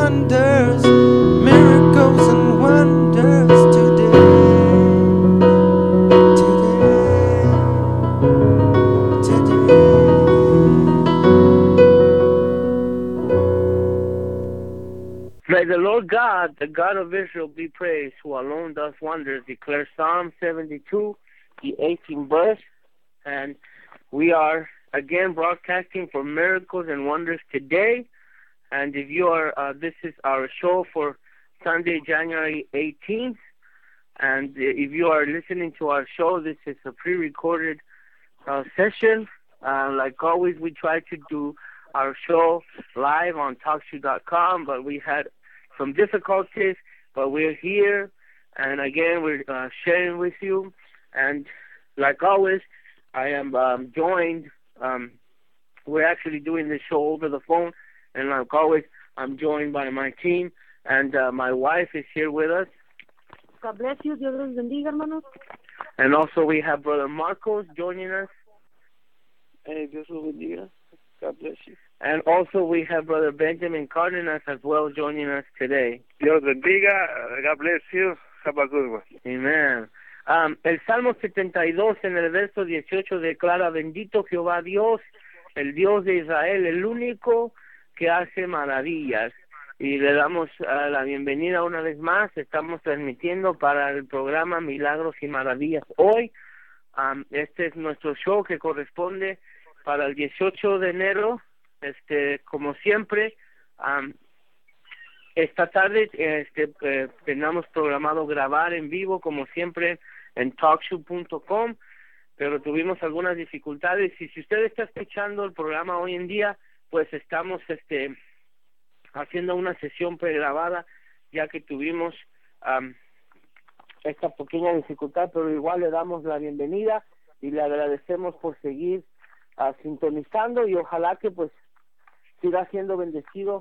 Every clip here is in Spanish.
wonders, miracles and wonders May the Lord God, the God of Israel, be praised, who alone does wonders, declares Psalm 72, the 18th verse. And we are again broadcasting for miracles and wonders today. And if you are, this is our show for Sunday, January 18th. And if you are listening to our show, this is a pre-recorded session. Like always, we try to do our show live on TalkShoe.com, but we had some difficulties, but we're here, and again, we're sharing with you. And like always, I am joined, we're actually doing this show over the phone, and like always, I'm joined by my team, and my wife is here with us. God bless you. Dios los bendiga, hermanos. And also we have Brother Marcos joining us. Hey, Dios los bendiga. God bless you. And also we have Brother Benjamin Cardenas as well joining us today. Dios bendiga. God bless you. Have a good one. Amen. El Salmo 72 en el verso 18 declara: bendito Jehová Dios, el Dios de Israel, el único que hace maravillas. Y le damos la bienvenida una vez más. Estamos transmitiendo para el programa Milagros y Maravillas. Hoy, este es nuestro show que corresponde para el 18 de enero. Como siempre, esta tarde tenemos programado grabar en vivo, como siempre, en talkshoe.com, pero tuvimos algunas dificultades. Y si usted está escuchando el programa hoy en día, pues estamos haciendo una sesión pregrabada, ya que tuvimos esta pequeña dificultad, pero igual le damos la bienvenida y le agradecemos por seguir sintonizando, y ojalá que pues siga siendo bendecido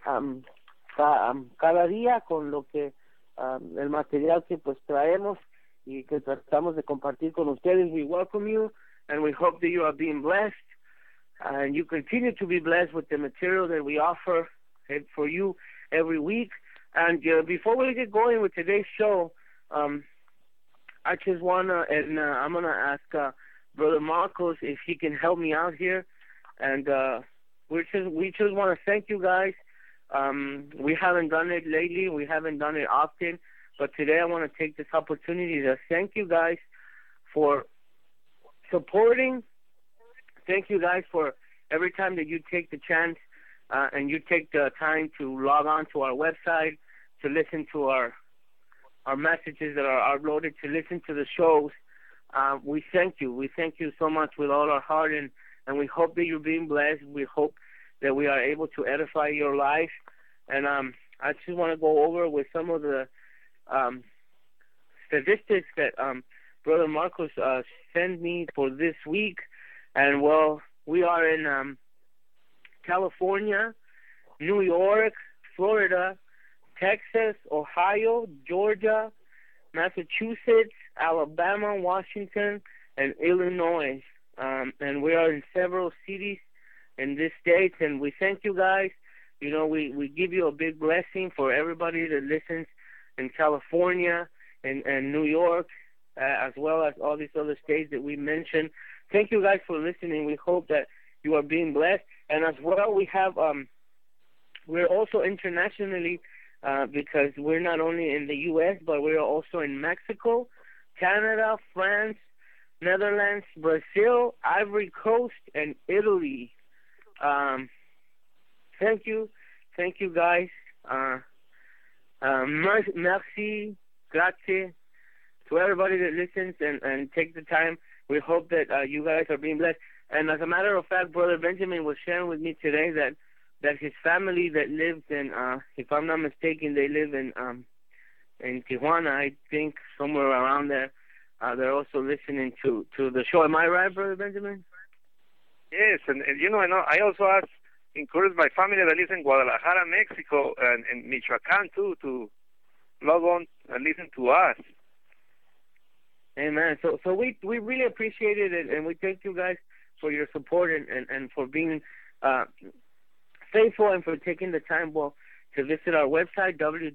cada día con lo que el material que pues traemos y que tratamos de compartir con ustedes. We welcome you and we hope that you are being blessed and you continue to be blessed with the material that we offer for you every week. And before we get going with today's show, I just wanna, and I'm gonna ask Brother Marcos if he can help me out here. And we just want to thank you guys. We haven't done it lately. We haven't done it often. But today I want to take this opportunity to thank you guys for supporting. Thank you guys for every time that you take the chance and you take the time to log on to our website, to listen to our messages that are uploaded, to listen to the shows. We thank you. We thank you so much with all our heart, and we hope that you're being blessed. We hope that we are able to edify your life. And I just want to go over with some of the statistics that Brother Marcos sent me for this week. And, well, we are in California, New York, Florida, Texas, Ohio, Georgia, Massachusetts, Alabama, Washington, and Illinois. And we are in several cities in this state, and we thank you guys. You know, we give you a big blessing for everybody that listens in California and New York, as well as all these other states that we mentioned. Thank you guys for listening. We hope that you are being blessed. And as well, we have, we're also internationally, because we're not only in the U.S., but we're also in Mexico, Canada, France, Netherlands, Brazil, Ivory Coast, and Italy. Thank you guys. Merci, grazie to everybody that listens and take the time. We hope that you guys are being blessed. And as a matter of fact, Brother Benjamin was sharing with me today that his family that lives in, if I'm not mistaken, they live in Tijuana, I think, somewhere around there. They're also listening to the show. Am I right, Brother Benjamin? Yes, and you know, I also encourage my family that lives in Guadalajara, Mexico, and Michoacan too, to log on and listen to us. Amen. So we really appreciate it, and we thank you guys for your support and for being faithful and for taking the time. Well, to visit our website,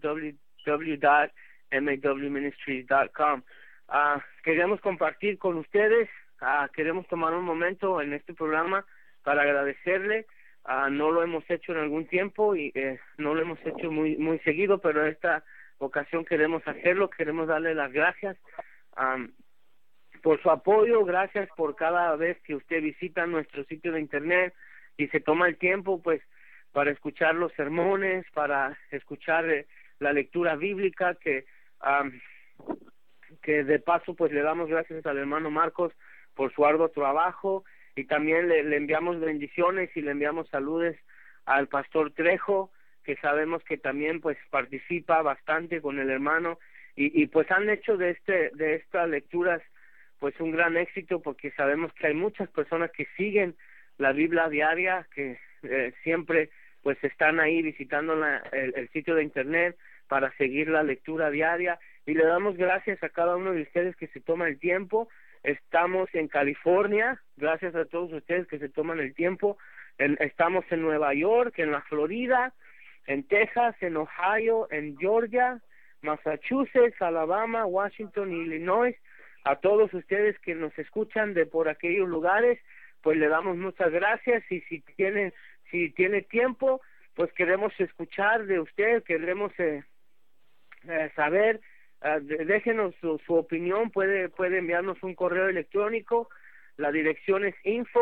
www.mawministries.com. Queremos compartir con ustedes, queremos tomar un momento en este programa para agradecerle. No lo hemos hecho en algún tiempo y no lo hemos hecho muy seguido, pero en esta ocasión queremos hacerlo. Queremos darle las gracias por su apoyo, gracias por cada vez que usted visita nuestro sitio de internet y se toma el tiempo pues para escuchar los sermones, para escuchar la lectura bíblica, que de paso pues le damos gracias al hermano Marcos por su arduo trabajo, y también le enviamos bendiciones y le enviamos saludos al pastor Trejo, que sabemos que también pues participa bastante con el hermano, y pues han hecho de estas lecturas pues un gran éxito, porque sabemos que hay muchas personas que siguen la Biblia diaria, que siempre pues están ahí visitando el sitio de internet para seguir la lectura diaria, y le damos gracias a cada uno de ustedes que se toma el tiempo. Estamos en California, gracias a todos ustedes que se toman el tiempo. Estamos en Nueva York, en la Florida, en Texas, en Ohio, en Georgia, Massachusetts, Alabama, Washington y Illinois. A todos ustedes que nos escuchan de por aquellos lugares, pues le damos muchas gracias, y si tiene tiempo, pues queremos escuchar de usted, queremos saber, déjenos su opinión, puede enviarnos un correo electrónico. La dirección es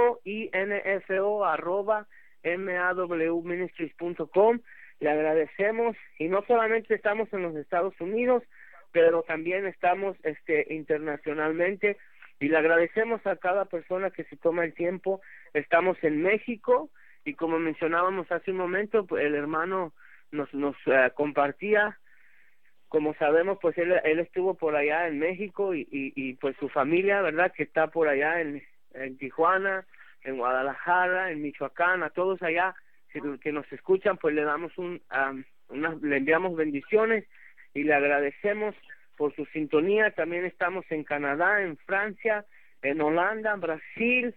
info@mawministries.com. Le agradecemos, y no solamente estamos en los Estados Unidos, pero también estamos internacionalmente, y le agradecemos a cada persona que se toma el tiempo. Estamos en México, y como mencionábamos hace un momento, pues el hermano nos compartía, como sabemos, pues él estuvo por allá en México, y pues su familia, ¿verdad?, que está por allá en Tijuana, en Guadalajara, en Michoacán. A todos allá que nos escuchan, pues le damos le enviamos bendiciones y le agradecemos por su sintonía. También estamos en Canadá, en Francia, en Holanda, Brasil,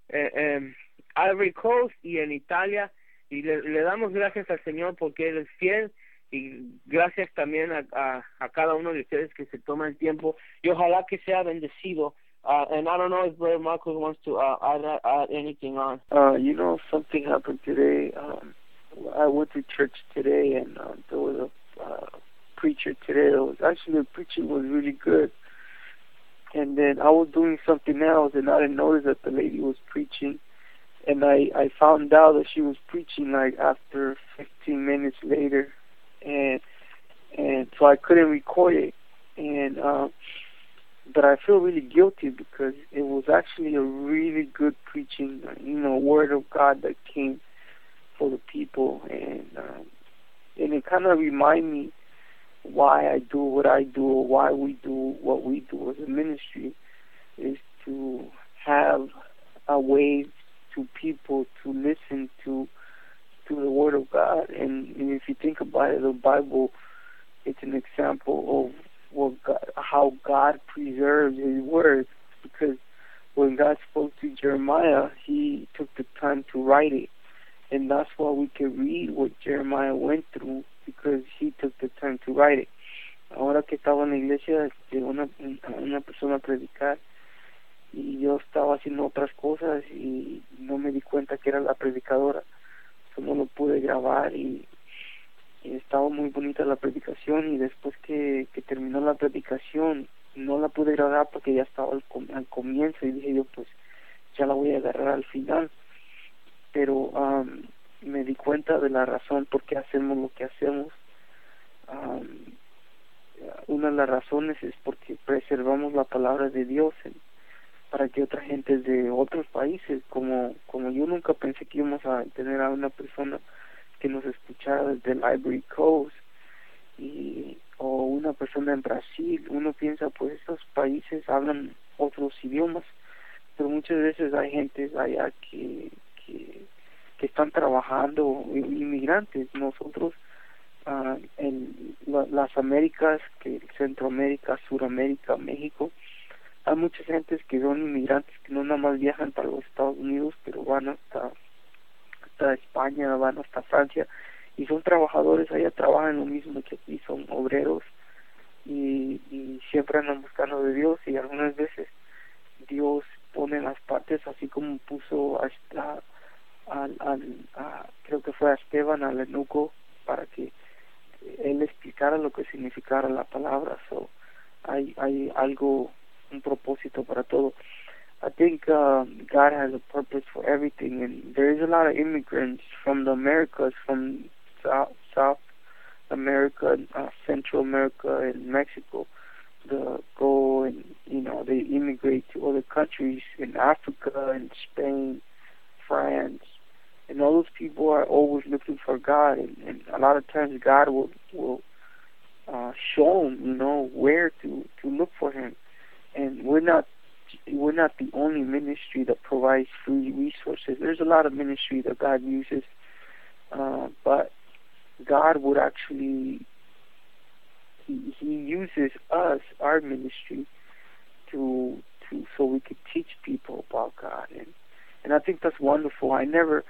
Ivory Coast y en Italia, y le damos gracias al Señor porque Él es fiel, y gracias también a cada uno de ustedes que se toma el tiempo, y ojalá que sea bendecido. And I don't know if Brother Marcos wants to add anything on. Something happened today. I went to church today, and there was a preacher today. The preaching was really good. And then I was doing something else, and I didn't notice that the lady was preaching. And I found out that she was preaching like after 15 minutes later, and so I couldn't record it. And but I feel really guilty because it was actually a really good preaching, word of God that came for the people, and it kind of reminded me why I do what I do, or why we do what we do as a ministry, is to have a way to people to listen to the Word of God. And if you think about it, the Bible, it's an example of how God preserves His Word, because when God spoke to Jeremiah, He took the time to write it, and that's why we can read what Jeremiah went through, because he took the time to write it. Ahora que estaba en la iglesia, una persona a predicar, y yo estaba haciendo otras cosas y no me di cuenta que era la predicadora, solo lo pude grabar, y estaba muy bonita la predicación, y después que terminó la predicación no la pude grabar porque ya estaba al comienzo, y dije yo, pues ya la voy a agarrar al final. Pero me di cuenta de la razón por qué hacemos lo que hacemos. Una de las razones es porque preservamos la palabra de Dios para que otra gente de otros países, como yo nunca pensé que íbamos a tener a una persona que nos escuchara desde el Ivory Coast, o una persona en Brasil. Uno piensa, pues estos países hablan otros idiomas, pero muchas veces hay gente allá que están trabajando, inmigrantes. Nosotros en las Américas, que Centroamérica, Suramérica, México, hay muchas gentes que son inmigrantes que no nada más viajan para los Estados Unidos, pero van hasta España, van hasta Francia, y son trabajadores, allá trabajan lo mismo que aquí, son obreros y siempre andan buscando de Dios, y algunas veces Dios pone las partes así como puso creo que fue a Esteban, al eunuco, para que él explicara lo que significara la palabra. So, hay algo, un propósito para todo. I think God has a purpose for everything, and there is a lot of immigrants from the Americas, from South America, Central America, and Mexico, that go and they immigrate to other countries in Africa and Spain, France, and all those people are always looking for God, and a lot of times God will show them, where to look for Him, and we're not the only ministry that provides free resources. There's a lot of ministry that God uses, but God would actually He uses us, our ministry, to so we could teach people about God, and I think that's wonderful. I never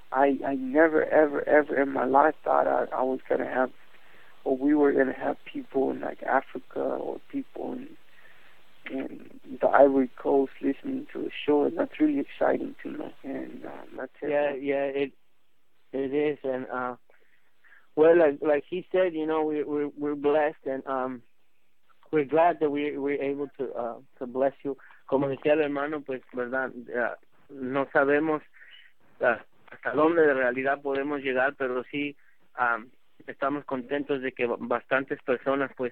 ever in my life thought I was gonna have, or we were gonna have people in like Africa or people in the Ivory Coast listening to the show, and that's really exciting to me. And that's it. Yeah, it is, and well, like he said, we're blessed, and we're glad that we're able to bless you. Como decía el hermano, pues, verdad, no sabemos hasta dónde de realidad podemos llegar, pero sí estamos contentos de que bastantes personas, pues,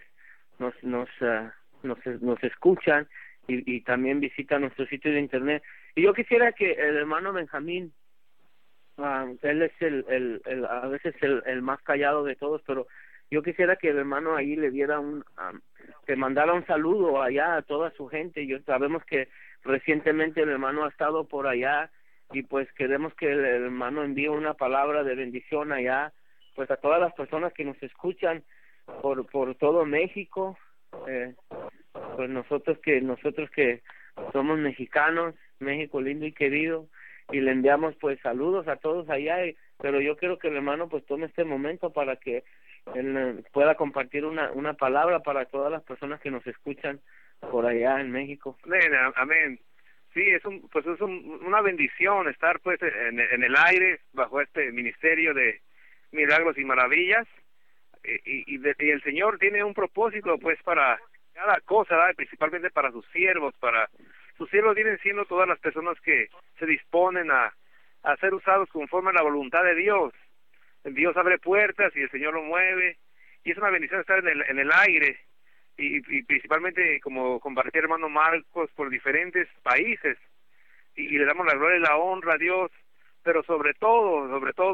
nos escuchan y también visitan nuestro sitio de internet. Y yo quisiera que el hermano Benjamín, él es a veces el más callado de todos, pero yo quisiera que el hermano ahí le diera que mandara un saludo allá a toda su gente. Sabemos que recientemente el hermano ha estado por allá, y pues queremos que el hermano envíe una palabra de bendición allá, pues a todas las personas que nos escuchan por todo México, pues nosotros que somos mexicanos, México lindo y querido, y le enviamos pues saludos a todos allá, pero yo quiero que el hermano pues tome este momento para que él pueda compartir una palabra para todas las personas que nos escuchan por allá en México. Amén. Sí, es una bendición estar pues en el aire bajo este ministerio de milagros y maravillas, y el Señor tiene un propósito pues para cada cosa, ¿verdad? Principalmente para sus siervos. Sus siervos vienen siendo todas las personas que se disponen a ser usados conforme a la voluntad de Dios. Dios abre puertas y el Señor lo mueve, y es una bendición estar en el aire, y principalmente como compartir hermano Marcos por diferentes países, y le damos la gloria y la honra a Dios, pero sobre todo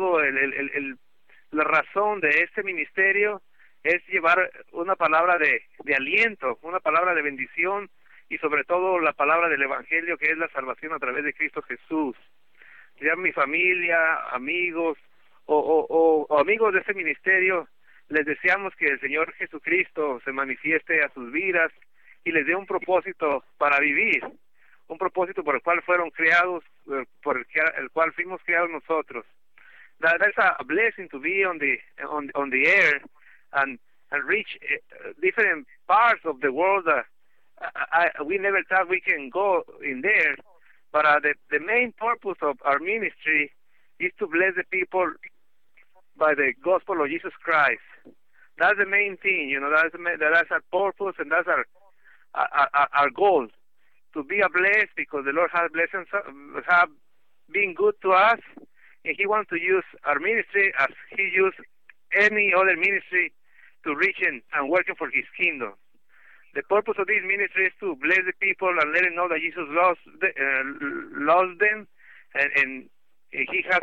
la razón de este ministerio es llevar una palabra de aliento, una palabra de bendición, y sobre todo la palabra del Evangelio, que es la salvación a través de Cristo Jesús. Ya mi familia, amigos o amigos de este ministerio, les deseamos que el Señor Jesucristo se manifieste a sus vidas y les dé un propósito para vivir, un propósito por el cual fueron creados, por el cual fuimos creados nosotros. That's a blessing to be on the air and reach different parts of the world. We never thought we can go in there, but the main purpose of our ministry is to bless the people by the gospel of Jesus Christ. That's the main thing, that's our purpose, and that's our goal, to be a blessed, because the Lord has have been good to us, and He wants to use our ministry as He used any other ministry to reach and working for His kingdom. The purpose of this ministry is to bless the people and let them know that Jesus loves them, and He has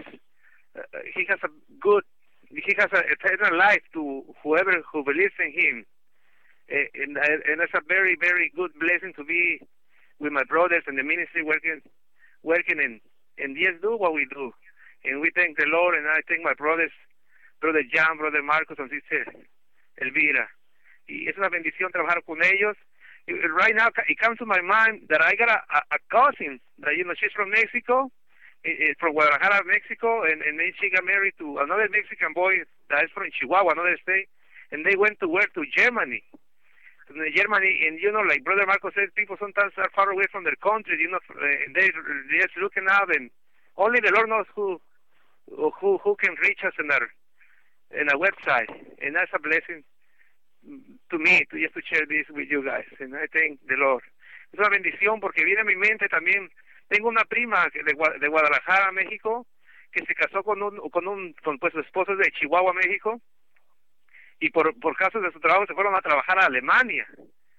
an eternal life to whoever who believes in Him, and it's a very, very good blessing to be with my brothers in the ministry working and just do what we do. And we thank the Lord, and I thank my brothers, Brother Jan, Brother Marcos, and Sister Elvira. Y es una bendición trabajar con ellos. Right now, it comes to my mind that I got a cousin that, she's from Mexico, from Guadalajara, Mexico, and then she got married to another Mexican boy that is from Chihuahua, another state, and they went to where? To Germany. Germany, and like Brother Marco said, people sometimes are far away from their country, and they're just looking out, and only the Lord knows who can reach us in our website, and that's a blessing to me, to share this with you guys, and I thank the Lord. Es una bendición porque viene a mi mente también. Tengo una prima de Guadalajara, México, que se casó con su esposo de Chihuahua, México, y por casos de su trabajo se fueron a trabajar a Alemania.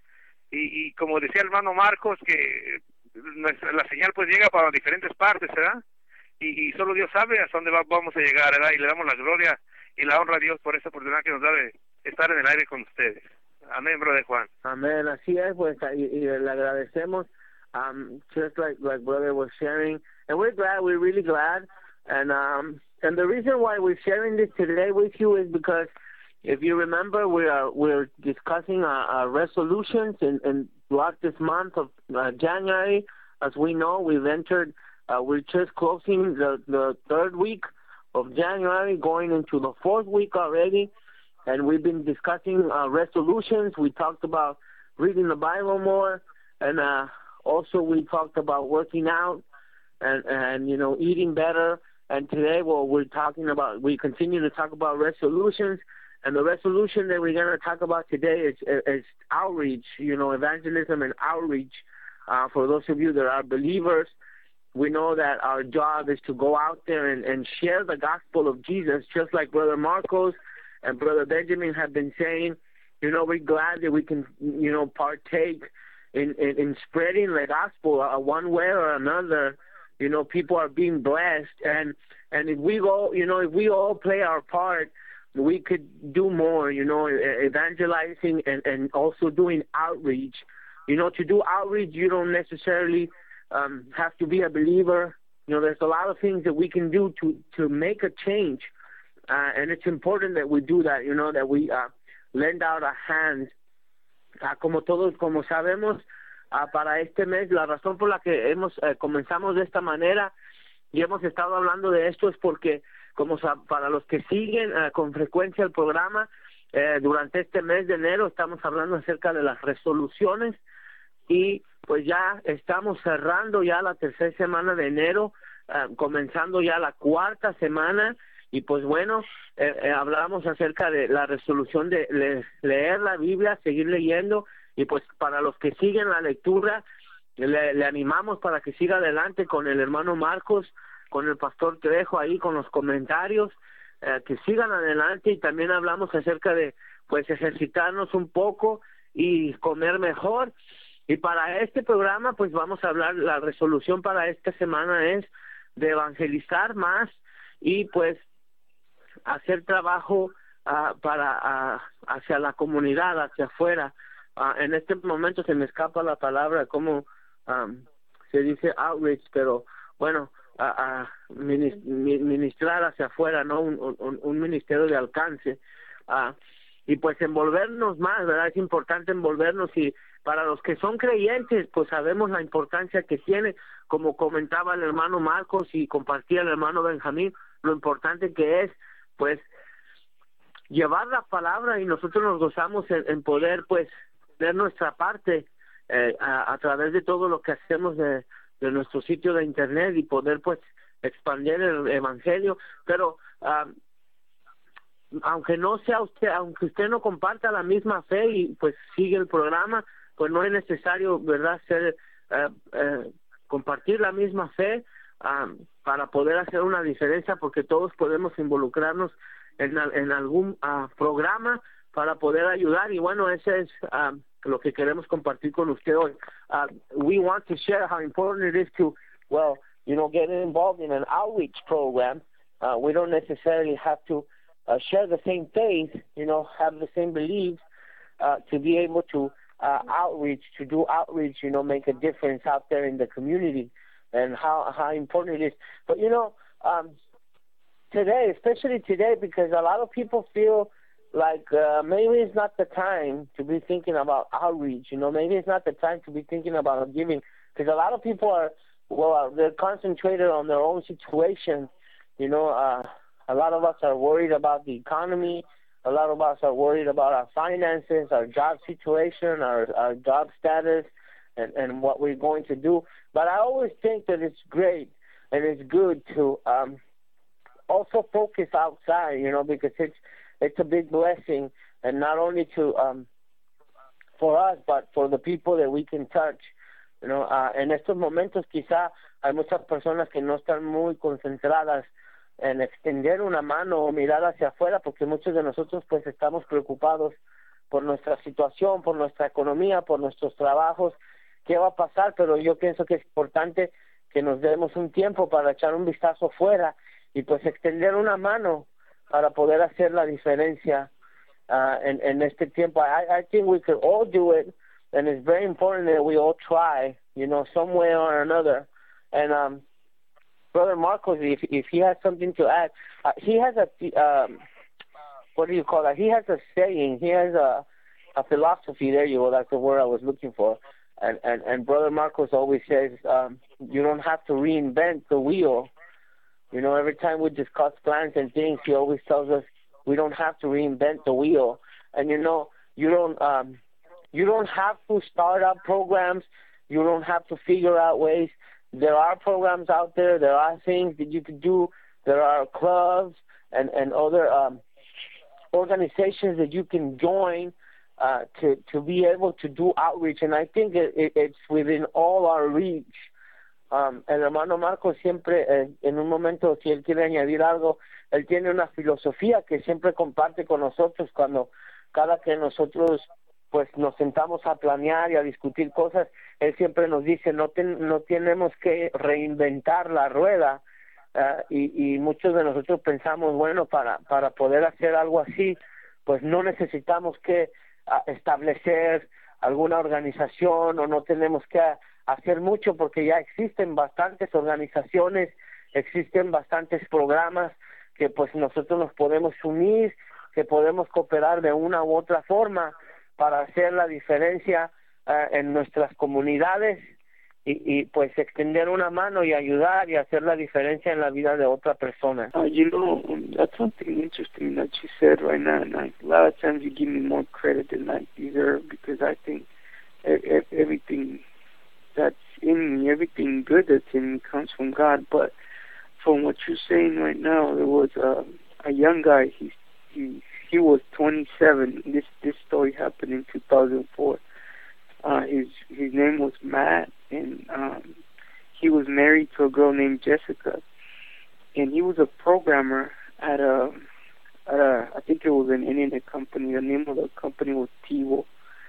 Y como decía el hermano Marcos, que la señal pues llega para diferentes partes, ¿verdad? Y solo Dios sabe hasta dónde vamos a llegar, ¿verdad? Y le damos la gloria y la honra a Dios por esa oportunidad que nos da de estar en el aire con ustedes. Amén, Brother Juan. Amén, así es, pues, y le agradecemos, just like Brother was sharing, and we're really glad, and the reason why we're sharing this today with you is because, if you remember, we're discussing our resolutions and throughout this month of January. As we know, we've entered, we're just closing the third week of January, going into the fourth week already. And we've been discussing resolutions. We talked about reading the Bible more, and also we talked about working out and eating better. And today, we continue to talk about resolutions. And the resolution that we're going to talk about today is outreach, evangelism and outreach. For those of you that are believers, we know that our job is to go out there and share the gospel of Jesus, just like Brother Marcos and Brother Benjamin have been saying. We're glad that we can, partake in spreading the gospel one way or another. People are being blessed, and if we all play our part, we could do more, evangelizing and also doing outreach. To do outreach, you don't necessarily have to be a believer. There's a lot of things that we can do to make a change. And it's important that we do that, that we lend out a hand. Como sabemos, para este mes, la razón por la que comenzamos de esta manera y hemos estado hablando de esto es porque, para los que siguen con frecuencia el programa, durante este mes de enero estamos hablando acerca de las resoluciones, y pues ya estamos cerrando ya la tercera semana de enero, comenzando ya la cuarta semana. Y pues bueno, hablamos acerca de la resolución de leer la Biblia, seguir leyendo, y pues para los que siguen la lectura, le animamos para que siga adelante con el hermano Marcos, con el pastor Trejo ahí, con los comentarios, que sigan adelante. Y también hablamos acerca de pues ejercitarnos un poco y comer mejor. Y para este programa pues vamos a hablar, la resolución para esta semana es de evangelizar más y pues hacer trabajo hacia la comunidad, hacia afuera. En este momento se me escapa la palabra, como se dice outreach, pero bueno, ministrar hacia afuera, ¿no? Un ministerio de alcance. Y pues envolvernos más, ¿verdad? Es importante envolvernos, y para los que son creyentes, pues sabemos la importancia que tiene, como comentaba el hermano Marcos y compartía el hermano Benjamín, lo importante que es pues llevar la palabra, y nosotros nos gozamos en poder pues ver nuestra parte a través de todo lo que hacemos de nuestro sitio de internet, y poder pues expandir el evangelio. Pero aunque usted no comparta la misma fe y pues sigue el programa, pues no es necesario, ¿verdad?, compartir la misma fe para poder hacer una diferencia, porque todos podemos involucrarnos en algún programa para poder ayudar. Y bueno, ese es lo que queremos compartir con usted hoy. We want to share how important it is to, get involved in an outreach program. We don't necessarily have to share the same faith, have the same beliefs, to be able to do outreach, make a difference out there in the community, and how important it is. But today, especially today, because a lot of people feel like maybe it's not the time to be thinking about outreach, maybe it's not the time to be thinking about giving, because a lot of people they're concentrated on their own situation, A lot of us are worried about the economy. A lot of us are worried about our finances, our job situation, our job status, and what we're going to do. But I always think that it's great and it's good to also focus outside, because it's a big blessing, and not only to for us, but for the people that we can touch. En estos momentos quizá hay muchas personas que no están muy concentradas en extender una mano o mirar hacia afuera, porque muchos de nosotros pues estamos preocupados por nuestra situación, por nuestra economía, por nuestros trabajos, qué va a pasar. Pero yo pienso que es importante que nos demos un tiempo para echar un vistazo fuera y pues extender una mano para poder hacer la diferencia en este tiempo. I think we could all do it, and it's very important that we all try, some way or another. And Brother Marcos, if he has something to add, he has a what do you call that? He has a saying. He has a philosophy. There you go. That's the word I was looking for. And Brother Marcos always says, you don't have to reinvent the wheel. Every time we discuss plans and things, he always tells us we don't have to reinvent the wheel. And you don't have to start up programs. You don't have to figure out ways. There are programs out there. There are things that you could do. There are clubs and other organizations that you can join to be able to do outreach. And I think it's within all our reach. El hermano Marcos siempre, en un momento, si él quiere añadir algo, él tiene una filosofía que siempre comparte con nosotros cada que nosotros pues nos sentamos a planear y a discutir cosas. Él siempre nos dice, no tenemos que reinventar la rueda, y muchos de nosotros pensamos, bueno, para poder hacer algo así, pues no necesitamos que establecer alguna organización, o no tenemos que hacer mucho, porque ya existen bastantes organizaciones, existen bastantes programas que pues nosotros nos podemos unir, que podemos cooperar de una u otra forma para hacer la diferencia en nuestras comunidades y pues extender una mano y ayudar y hacer la diferencia en la vida de otra persona. That's something interesting that you said right now, and a lot of times you give me more credit than I deserve, because I think everything that's in me, everything good that's in me comes from God. But from what you're saying right now, there was a young guy, he was 27. This story happened in 2004. His name was Matt, and he was married to a girl named Jessica, and he was a programmer at I think it was an internet company. The name of the company was TiVo.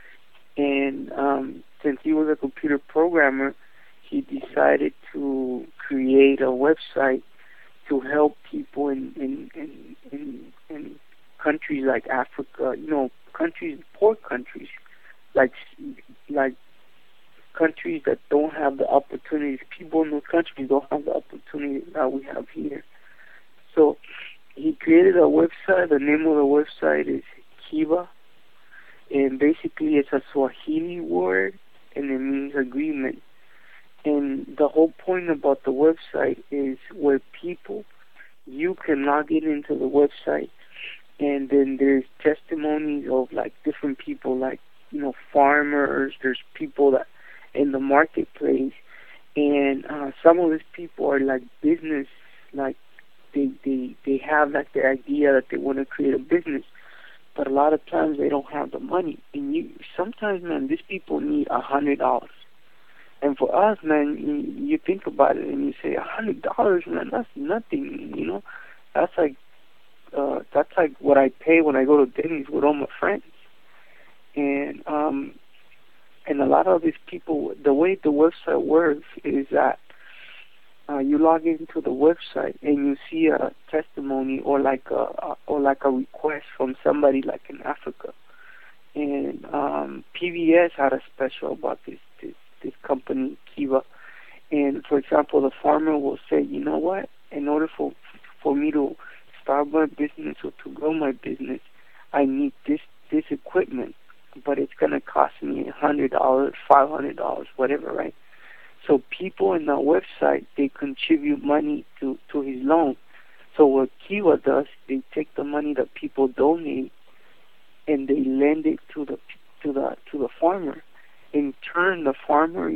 And since he was a computer programmer, he decided to create a website to help people in countries like Africa, poor countries, like countries that don't have the opportunities. People in those countries don't have the opportunities that we have here. So he created a website. The name of the website is Kiva, and basically it's a Swahili word, and it means agreement. And the whole point about the website is where you can log into the website, and then there's testimonies of like different people, like farmers. There's people that in the marketplace, and some of these people are like business, like they have like the idea that they want to create a business, but a lot of times they don't have the money. And sometimes, man, these people need $100. And for us, man, you think about it and you say, $100, man, that's nothing, That's like what I pay when I go to Denny's with all my friends. And a lot of these people, the way the website works is that you log into the website and you see a testimony or like a request from somebody like in Africa. And PBS had a special about this company, Kiva. And for example, the farmer will say, you know what? In order for me to start my business or to grow my business, I need this equipment, but it's going to cost me $100, $500, whatever, right? So people in the website, they contribute money to his loan. So what Kiva does, they take the money that people donate and they lend it to the farmer. In turn, the farmer,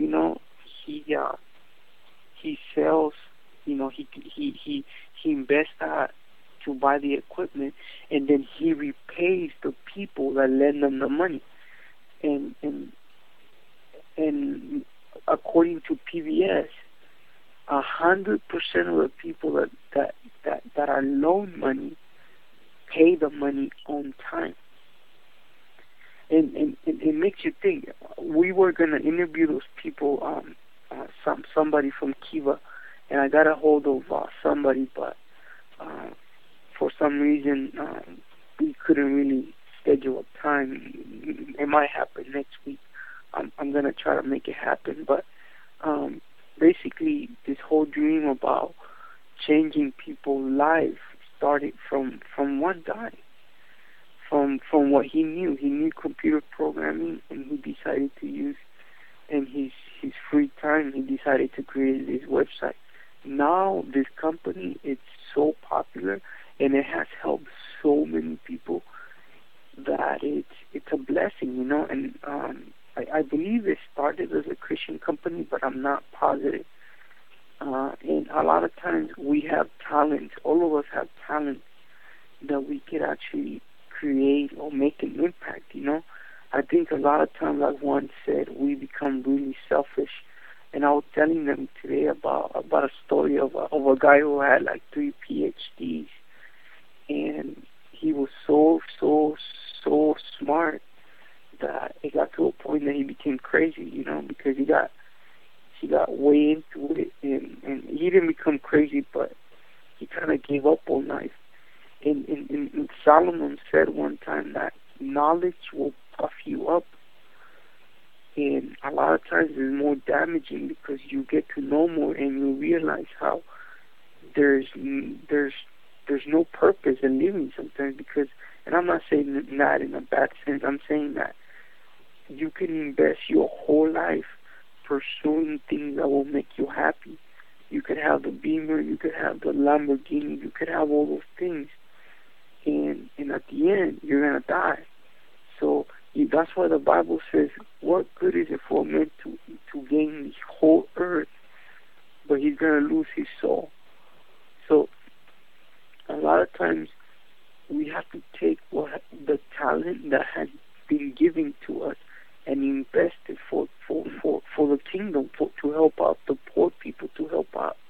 he sells, he invests that to buy the equipment, and then he repays the people that lend them the money. And according to PBS, 100% of the people that are loaned money pay the money on time. And it makes you think. We were gonna interview those people, somebody from Kiva, and I got a hold of somebody, but for some reason we couldn't really schedule a time. It might happen next week. I'm gonna try to make it happen, but basically this whole dream about changing people's lives started from one guy. From what he knew. He knew computer programming, and he decided to use, in his free time, he decided to create this website. Now this company, it's so popular, and it has helped so many people that it's a blessing, and I believe it started as a Christian company, but I'm not positive. And a lot of times we have talent. All of us have talent that we could actually create or make an impact, I think a lot of times, like one said, we become really selfish. And I was telling them today about a story of a guy who had like 3 PhDs, and he was so smart that it got to a point that he became crazy, because he got way into it, and he didn't become crazy, but he kind of gave up on life. And Solomon said one time that knowledge will puff you up, and a lot of times it's more damaging because you get to know more and you realize how there's no purpose in living sometimes. Because, and I'm not saying that in a bad sense, I'm saying that you can invest your whole life pursuing things that will make you happy. You could have the Beamer, you could have the Lamborghini, you could have all those things. And at the end, you're going to die. So that's why the Bible says, what good is it for a man to gain the whole earth, but he's going to lose his soul? So a lot of times we have to take the talent that has been given to us and invest it for the kingdom, to help out the poor people, to help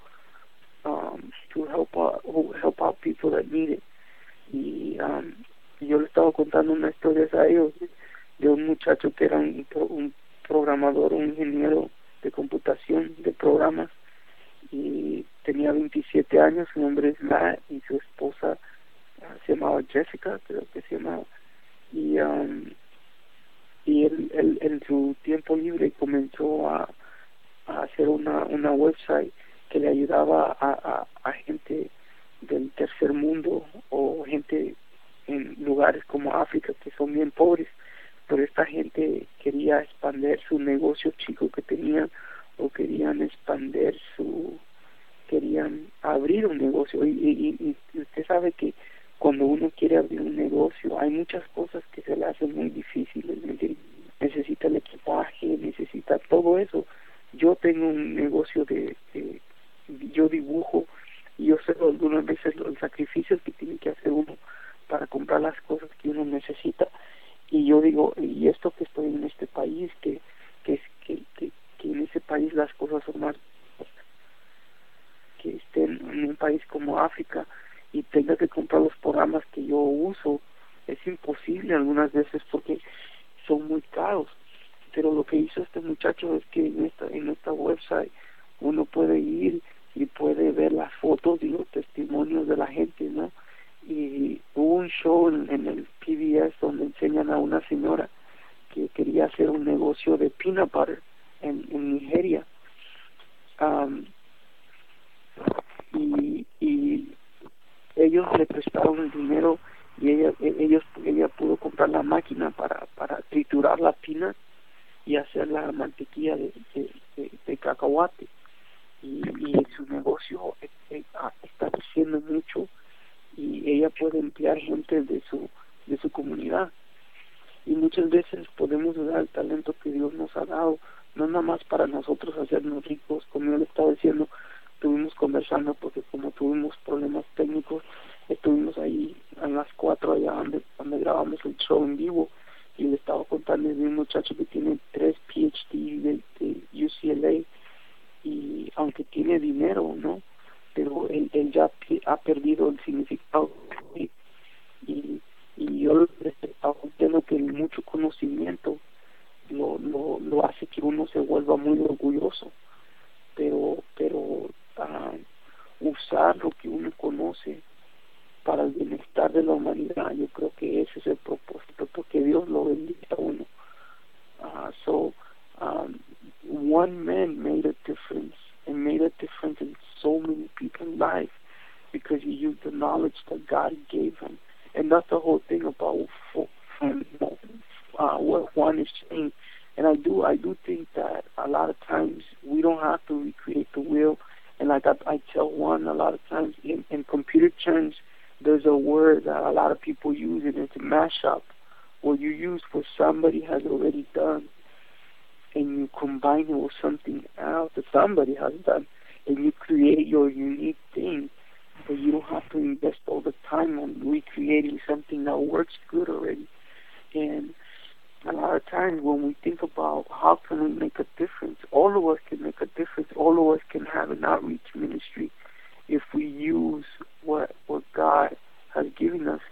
out people that need it. Y yo le estaba contando una historia a ellos de un muchacho que era un programador, un ingeniero de computación, de programas, y tenía 27 años, su nombre es Matt, y su esposa se llamaba Jessica, creo que se llamaba, y él en su tiempo libre comenzó a hacer una website que le ayudaba a gente del tercer mundo o gente en lugares como África que son bien pobres, pero esta gente quería expandir su negocio chico que tenían, o querían abrir un negocio, y usted sabe que cuando uno quiere abrir un negocio hay muchas cosas que se le hacen muy difíciles, necesita el equipaje, necesita todo eso. Yo tengo un negocio yo dibujo, y yo sé algunas veces los sacrificios que tiene que hacer uno para comprar las cosas que uno necesita, y yo digo, y esto que estoy en este país, que en ese país las cosas son más, que estén en un país como África y tenga que comprar los programas que yo uso, es imposible algunas veces porque son muy caros. Pero lo que hizo este muchacho es que en esta website uno puede ir y puede ver las fotos y los testimonios de la gente, ¿no? Y hubo un show en el PBS donde enseñan a una señora que quería hacer un negocio de peanut butter en Nigeria, y ellos le prestaron el dinero, y ella pudo comprar la máquina para triturar la peanut y hacer la mantequilla de cacahuate, y su negocio está creciendo mucho, y ella puede emplear gente de su comunidad. Y muchas veces podemos usar el talento que Dios nos ha dado, no nada más para nosotros hacernos ricos. Como yo le estaba diciendo, estuvimos conversando porque como tuvimos problemas técnicos, estuvimos ahí a las 4 allá donde grabamos el show en vivo, y le estaba contando de un muchacho que tiene 3 PhD de UCLA, y aunque tiene dinero, ¿no? Pero él ya ha perdido el significado. Y yo le estaba diciendo que mucho conocimiento lo hace que uno se vuelva muy orgulloso, pero usar lo que uno conoce para el bienestar de la humanidad, yo creo que ese es el propósito, porque Dios lo bendiga a uno. One man made a difference, and made a difference in so many people's lives because he used the knowledge that God gave him. And that's the whole thing about what Juan is saying. And I do think that a lot of times we don't have to recreate the wheel. And like I tell Juan a lot of times, in computer terms, there's a word that a lot of people use, and it's a mashup, where you use what somebody has already done, and you combine it with something else that somebody has done, and you create your unique thing. But you don't have to invest all the time on recreating something that works good already. And a lot of times when we think about how can we make a difference, all of us can make a difference. All of us can have an outreach ministry if we use what God has given us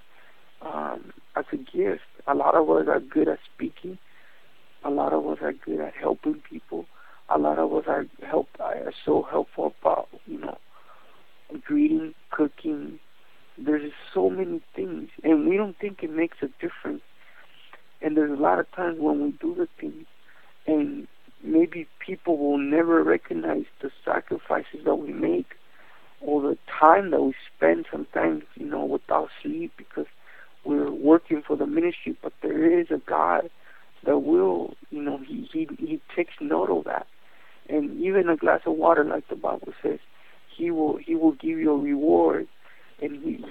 as a gift. A lot of us are good at speaking. A lot of us are good at helping people. A lot of us are so helpful about, greeting, cooking. There's so many things, and we don't think it makes a difference. And there's a lot of times when we do the things, and maybe people will never recognize the sacrifices that we make, or the time that we spend sometimes, without sleep because we're working for the ministry. But there is a God that will, he takes note of that. And even a glass of water, like the Bible says, he will give you a reward, and he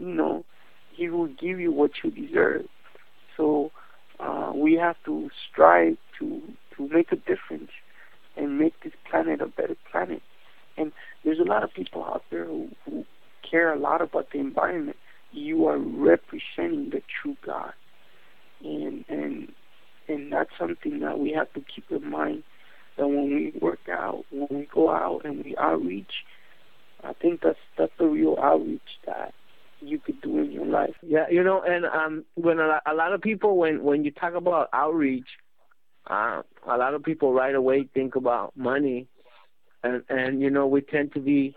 will give you what you deserve. So we have to strive to make a difference and make this planet a better planet. And there's a lot of people out there who care a lot about the environment. You are representing the true God, and that's something that we have to keep in mind. That when we work out, when we go out and we outreach, I think that's the real outreach that you could do in your life. Yeah, and when a lot of people, when you talk about outreach, a lot of people right away think about money, and we tend to be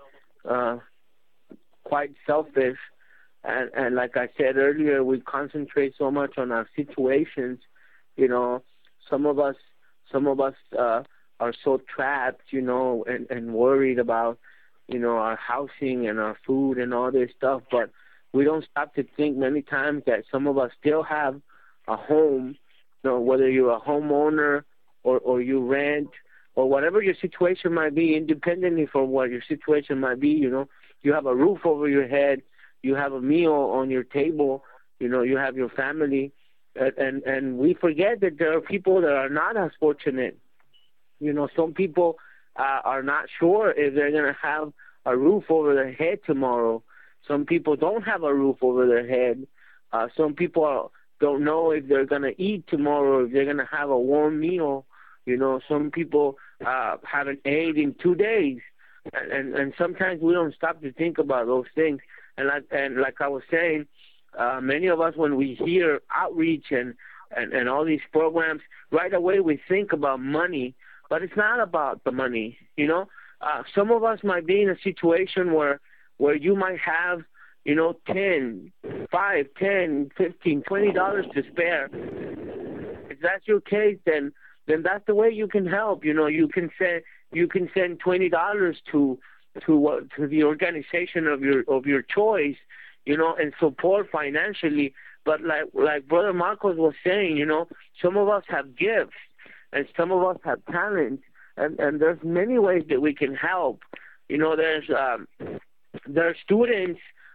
quite selfish, and like I said earlier, we concentrate so much on our situations. Some of us are so trapped, and worried about, our housing and our food and all this stuff, but we don't stop to think many times that some of us still have a home, whether you're a homeowner or you rent or whatever your situation might be, independently from what your situation might be, you have a roof over your head, you have a meal on your table, you have your family, and we forget that there are people that are not as fortunate. Some people are not sure if they're going to have a roof over their head tomorrow. Some people don't have a roof over their head. Some people don't know if they're going to eat tomorrow, if they're going to have a warm meal. Some people haven't ate in 2 days. And sometimes we don't stop to think about those things. And like I was saying, many of us, when we hear outreach and all these programs, right away we think about money. But it's not about the money, Some of us might be in a situation where you might have, $10, $5, $10, $15, $20 to spare. If that's your case, then that's the way you can help. You can send $20 to the organization of your choice, and support financially. But like Brother Marcos was saying, some of us have gifts. And some of us have talent, and there's many ways that we can help. There are students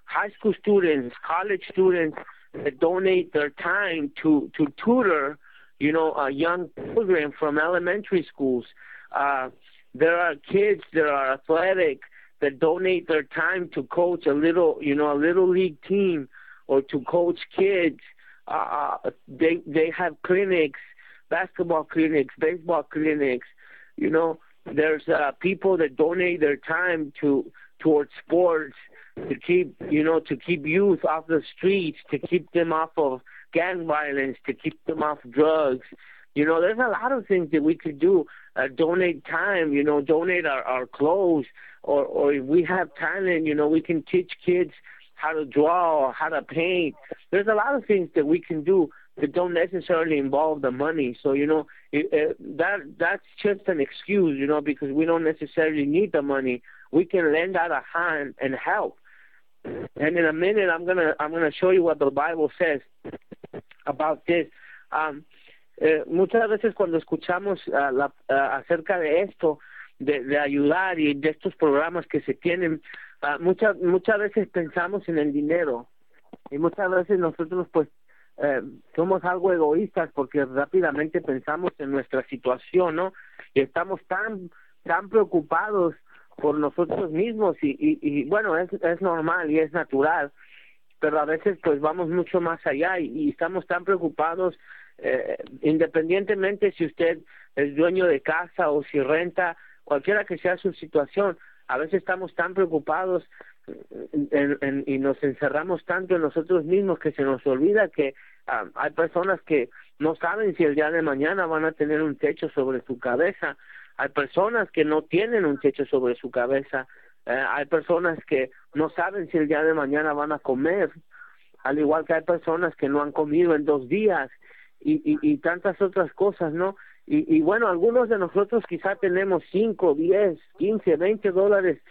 high school students, college students that donate their time to tutor, young children from elementary schools. There are kids that are athletic that donate their time to coach a little league team or to coach kids. They have clinics, basketball clinics, baseball clinics. There's people that donate their time towards sports to keep youth off the streets, to keep them off of gang violence, to keep them off drugs. There's a lot of things that we could do. Donate time, donate our clothes, or if we have talent, we can teach kids how to draw or how to paint. There's a lot of things that we can do that don't necessarily involve the money. So, that's just an excuse, because we don't necessarily need the money. We can lend out a hand and help. And in a minute, I'm gonna show you what the Bible says about this. Muchas veces cuando escuchamos acerca de esto, de ayudar y de estos programas que se tienen, muchas veces pensamos en el dinero, y muchas veces nosotros pues somos algo egoístas porque rápidamente pensamos en nuestra situación, ¿no? Y estamos tan preocupados por nosotros mismos y bueno, es normal y es natural, pero a veces pues vamos mucho más allá y estamos tan preocupados, independientemente si usted es dueño de casa o si renta, cualquiera que sea su situación, a veces estamos tan preocupados y nos encerramos tanto en nosotros mismos que se nos olvida que hay personas que no saben si el día de mañana van a tener un techo sobre su cabeza. Hay personas que no tienen un techo sobre su cabeza. Hay personas que no saben si el día de mañana van a comer, al igual que hay personas que no han comido en 2 días y tantas otras cosas, ¿no? Y bueno, algunos de nosotros quizá tenemos 5, 10, 15, 20 dólares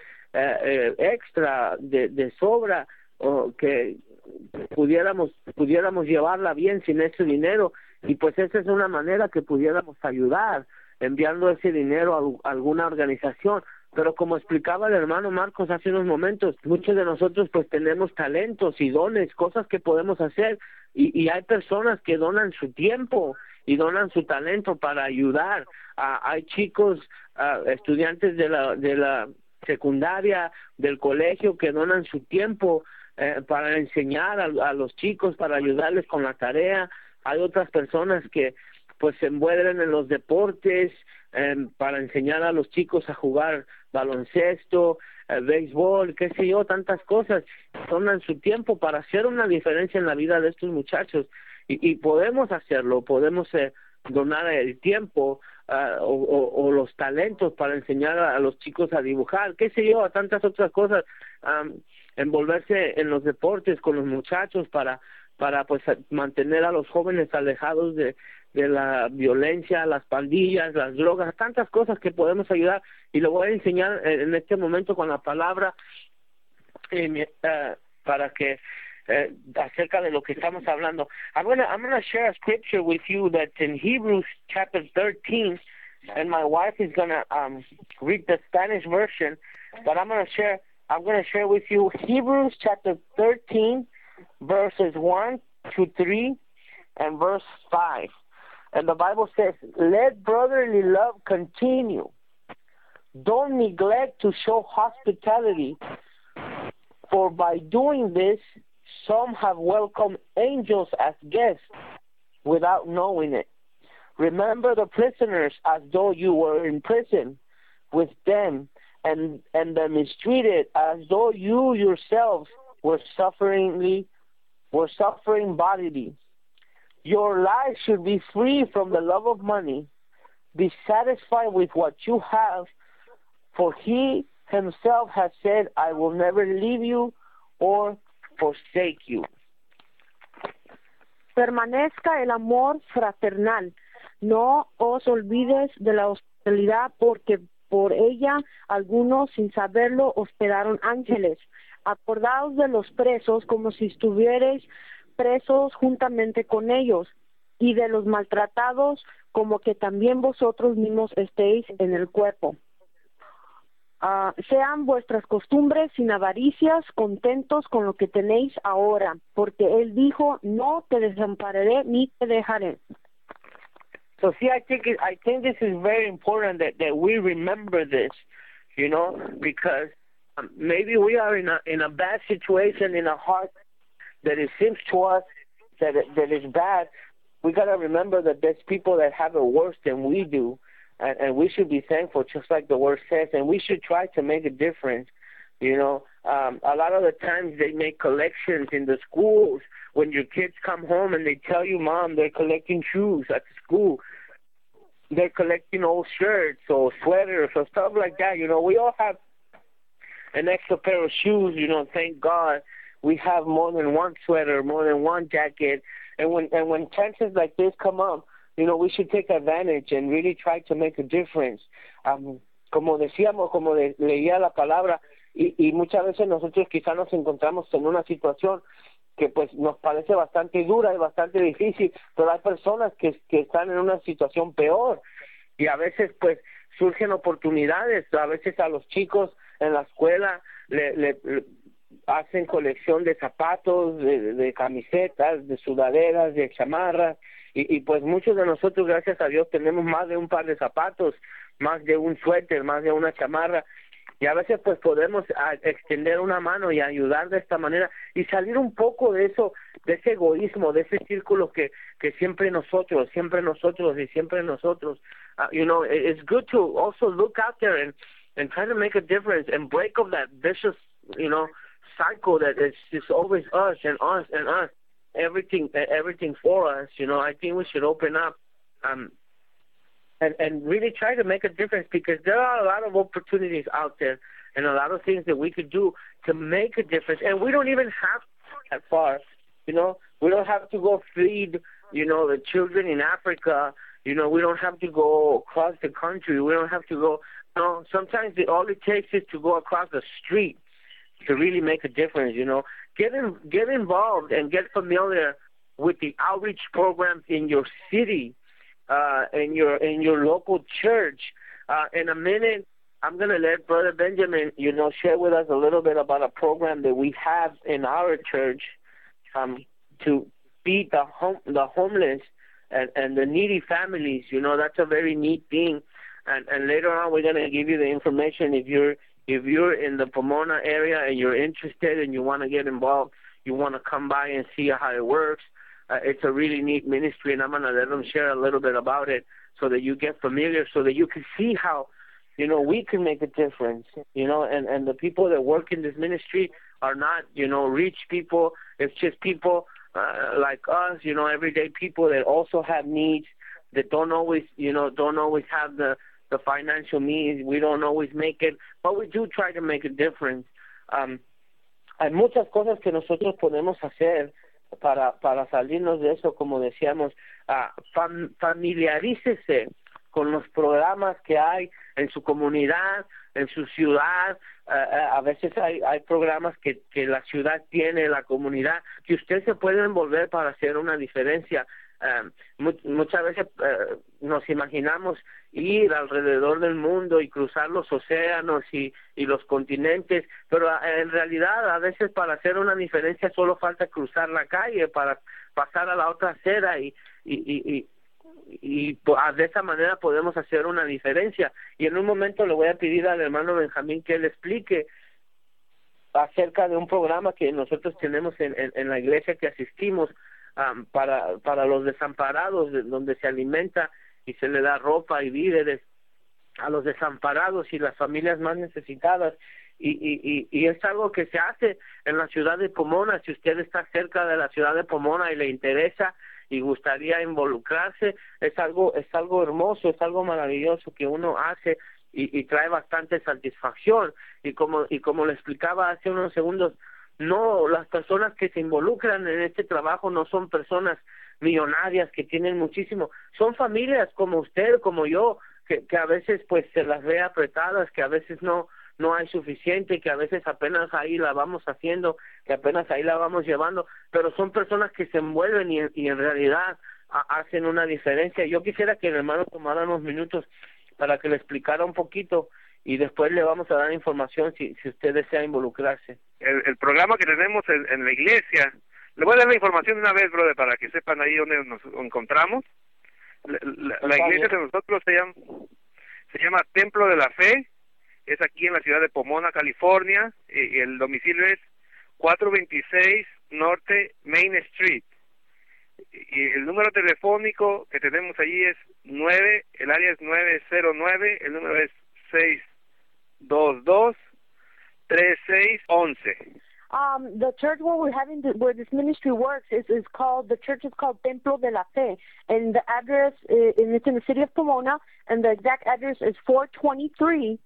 extra de sobra, o que pudiéramos llevarla bien sin ese dinero, y pues esa es una manera que pudiéramos ayudar, enviando ese dinero a alguna organización. Pero como explicaba el hermano Marcos hace unos momentos, muchos de nosotros pues tenemos talentos y dones, cosas que podemos hacer, y hay personas que donan su tiempo y donan su talento para ayudar. Hay chicos, estudiantes de la secundaria, del colegio, que donan su tiempo para enseñar a los chicos, para ayudarles con la tarea. Hay otras personas que pues se envuelven en los deportes para enseñar a los chicos a jugar baloncesto, béisbol, qué sé yo, tantas cosas. Donan su tiempo para hacer una diferencia en la vida de estos muchachos, y podemos hacerlo, podemos donar el tiempo o los talentos para enseñar a los chicos a dibujar, qué sé yo, a tantas otras cosas, envolverse en los deportes con los muchachos para pues mantener a los jóvenes alejados de la violencia, las pandillas, las drogas, tantas cosas que podemos ayudar. Y lo voy a enseñar en este momento con la palabra para que acerca de lo que estamos hablando. I'm gonna share a scripture with you that's in Hebrews chapter 13, and my wife is gonna read the Spanish version, but I'm gonna share with you Hebrews chapter 13, verses 1 to 3 and verse 5. And the Bible says, "Let brotherly love continue. Don't neglect to show hospitality, for by doing this, some have welcomed angels as guests without knowing it. Remember the prisoners as though you were in prison with them, and the mistreated as though you yourselves were suffering bodily. Your life should be free from the love of money. Be satisfied with what you have, for he himself has said, I will never leave you or forsake you." Permanezca el amor fraternal. No os olvides de la hospitalidad, porque por ella algunos sin saberlo hospedaron ángeles. Acordaos de los presos como si estuvierais presos juntamente con ellos, y de los maltratados como que también vosotros mismos estéis en el cuerpo. sean vuestras costumbres sin avaricias, contentos con lo que tenéis ahora, porque Él dijo, no te desampararé ni te dejaré. So see, I think this is very important that we remember this, you know, because maybe we are in a bad situation, in a heart that it seems to us that is bad. We got to remember that there's people that have it worse than we do. And we should be thankful, just like the word says, and we should try to make a difference. You know, a lot of the times they make collections in the schools when your kids come home and they tell you, Mom, they're collecting shoes at school. They're collecting old shirts or sweaters or stuff like that. You know, we all have an extra pair of shoes, you know, thank God. We have more than one sweater, more than one jacket. And when chances like this come up, you know, we should take advantage and really try to make a difference. Como decíamos, como leía la palabra, y muchas veces nosotros quizás nos encontramos en una situación que pues nos parece bastante dura y bastante difícil, pero hay personas que están en una situación peor y a veces pues surgen oportunidades. A veces a los chicos en la escuela le hacen colección de zapatos, de camisetas, de sudaderas, de chamarras. Y pues muchos de nosotros, gracias a Dios, tenemos más de un par de zapatos, más de un suéter, más de una chamarra. Y a veces pues podemos extender una mano y ayudar de esta manera y salir un poco de eso, de ese egoísmo, de ese círculo que siempre nosotros. You know, it's good to also look out there and try to make a difference and break up that vicious, you know, cycle that is just always us and us and us. Everything for us, you know. I think we should open up and really try to make a difference, because there are a lot of opportunities out there and a lot of things that we could do to make a difference. And we don't even have to go that far, you know. We don't have to go feed, you know, the children in Africa. You know, we don't have to go across the country. We don't have to go, you know, sometimes all it takes is to go across the street to really make a difference, you know. Get involved and get familiar with the outreach programs in your city, in your local church. In a minute, I'm going to let Brother Benjamin, you know, share with us a little bit about a program that we have in our church to feed the homeless and the needy families. You know, that's a very neat thing. And later on, we're going to give you the information. If you're in the Pomona area and you're interested and you want to get involved, you want to come by and see how it works, it's a really neat ministry, and I'm going to let them share a little bit about it so that you get familiar, so that you can see how, you know, we can make a difference, you know, and the people that work in this ministry are not, you know, rich people. It's just people like us, you know, everyday people that also have needs, that don't always have the financial means. We don't always make it, but we do try to make a difference. Hay muchas cosas que nosotros podemos hacer para salirnos de eso, como decíamos. Familiarícese con los programas que hay en su comunidad, en su ciudad. A veces hay programas que la ciudad tiene, la comunidad, que usted se puede envolver para hacer una diferencia. Muchas veces nos imaginamos ir alrededor del mundo y cruzar los océanos y los continentes, pero en realidad a veces para hacer una diferencia solo falta cruzar la calle para pasar a la otra acera y de esa manera podemos hacer una diferencia. Y en un momento le voy a pedir al hermano Benjamín que le explique acerca de un programa que nosotros tenemos en la iglesia que asistimos, para los desamparados, donde se alimenta y se le da ropa y víveres a los desamparados y las familias más necesitadas. Y es algo que se hace en la ciudad de Pomona. Si usted está cerca de la ciudad de Pomona y le interesa y gustaría involucrarse, es algo hermoso, es algo maravilloso que uno hace y trae bastante satisfacción. Y como le explicaba hace unos segundos, no, las personas que se involucran en este trabajo no son personas millonarias que tienen muchísimo, son familias como usted, como yo, que a veces pues se las ve apretadas, que a veces no hay suficiente, que a veces apenas ahí la vamos haciendo, que apenas ahí la vamos llevando, pero son personas que se envuelven y en realidad hacen una diferencia. Yo quisiera que el hermano tomara unos minutos para que le explicara un poquito y después le vamos a dar información si usted desea involucrarse. El programa que tenemos en la iglesia, le voy a dar la información de una vez, brother, para que sepan ahí dónde nos encontramos. La iglesia de nosotros se llama Templo de la Fe, es aquí en la ciudad de Pomona, California, y el domicilio es 426 Norte Main Street. Y el número telefónico que tenemos allí es el área es 909, el número es 622-3611. The church where this ministry works is called, the church is called Templo de la Fe, and the address and it's in the city of Pomona, and the exact address is 423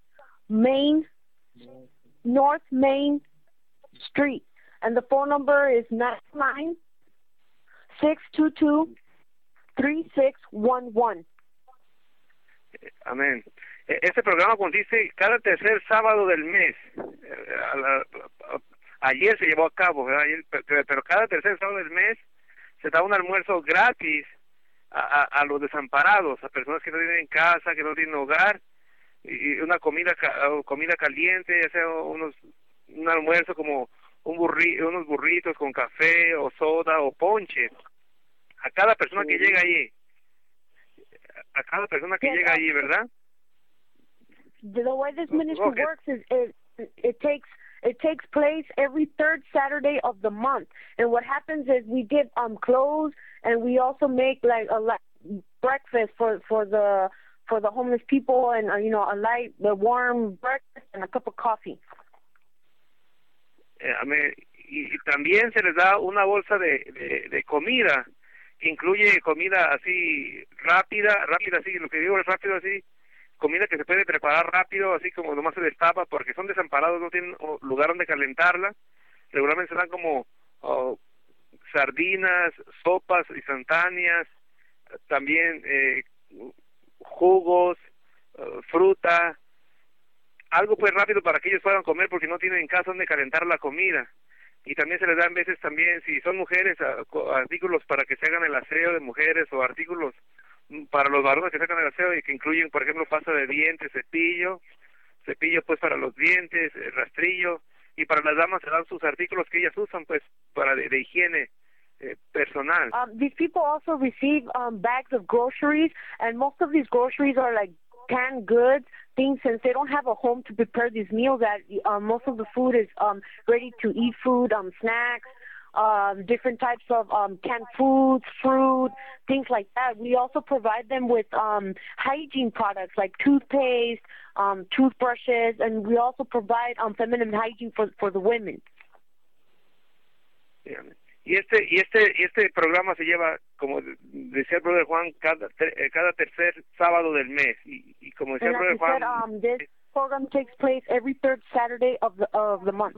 North Main Street, and the phone number is 99622-3611. Amén. Este programa consiste cada tercer sábado del mes. Ayer se llevó a cabo, ¿verdad? Pero cada tercer sábado del mes se da un almuerzo gratis a los desamparados, a personas que no tienen casa, que no tienen hogar, y una comida caliente, ya sea un almuerzo como unos burritos con café o soda o ponche. A cada persona que llega allí. A cada persona que llega allí, ¿verdad? The way this ministry works is it takes place every third Saturday of the month, and what happens is we get clothes, and we also make like a breakfast for the homeless people, and a light, warm breakfast and a cup of coffee. Y también se les da una bolsa de comida que incluye comida así rápida, así, lo que digo es rápido, así, comida que se puede preparar rápido, así como nomás se destapa, porque son desamparados, no tienen lugar donde calentarla. Regularmente se dan como sardinas, sopas instantáneas, también jugos, fruta, algo pues rápido para que ellos puedan comer porque no tienen en casa donde calentar la comida. Y también se les dan veces también, si son mujeres, artículos para que se hagan el aseo de mujeres, o artículos para los varones que se hagan el aseo y que incluyen, por ejemplo, pasta de dientes, cepillo pues para los dientes, rastrillo, y para las damas se dan sus artículos que ellas usan pues para de higiene personal. These people also receive bags of groceries, and most of these groceries are like canned goods, things, since they don't have a home to prepare these meals, that most of the food is ready to eat food, snacks, different types of canned foods, fruit, things like that. We also provide them with hygiene products like toothpaste, toothbrushes, and we also provide feminine hygiene for the women. Yeah. Y este programa se lleva, como decía el brother Juan, cada tercer sábado del mes, y como decía el brother Juan, this program takes place every third Saturday of the month.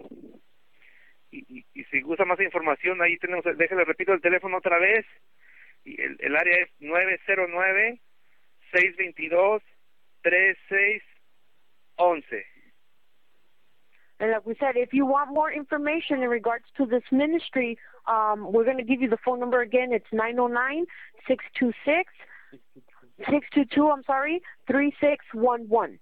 Y si gusta más información, ahí tenemos, déjale repito el teléfono otra vez, y el área es 909-622-3611. And like we said, if you want more information in regards to this ministry, we're going to give you the phone number again. It's 909-622-3611.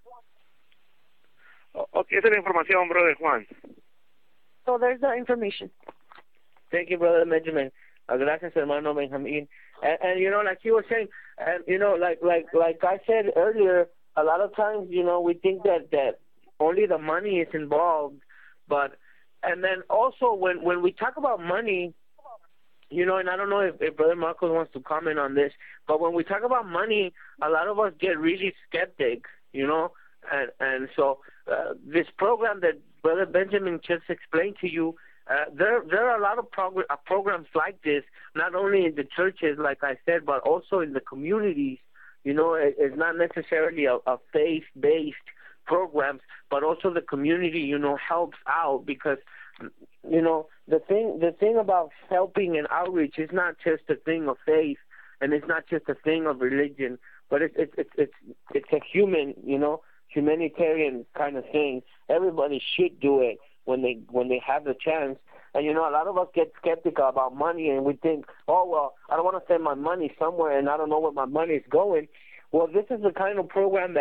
Okay, esa es la información, brother Juan. So there's the information. Thank you, brother Benjamin. Gracias, hermano Benjamin. And like you were saying, and like I said earlier, a lot of times, we think that only the money is involved, and then also when we talk about money, and I don't know if Brother Marcos wants to comment on this, but when we talk about money, a lot of us get really skeptic, and so this program that Brother Benjamin just explained to you, there are a lot of programs like this, not only in the churches, like I said, but also in the communities. It's not necessarily a faith-based programs, but also the community, helps out, because, the thing about helping and outreach is not just a thing of faith, and it's not just a thing of religion, but it's a humanitarian kind of thing. Everybody should do it when they have the chance. And a lot of us get skeptical about money, and we think, oh well, I don't want to send my money somewhere, and I don't know where my money is going. Well, this is the kind of program that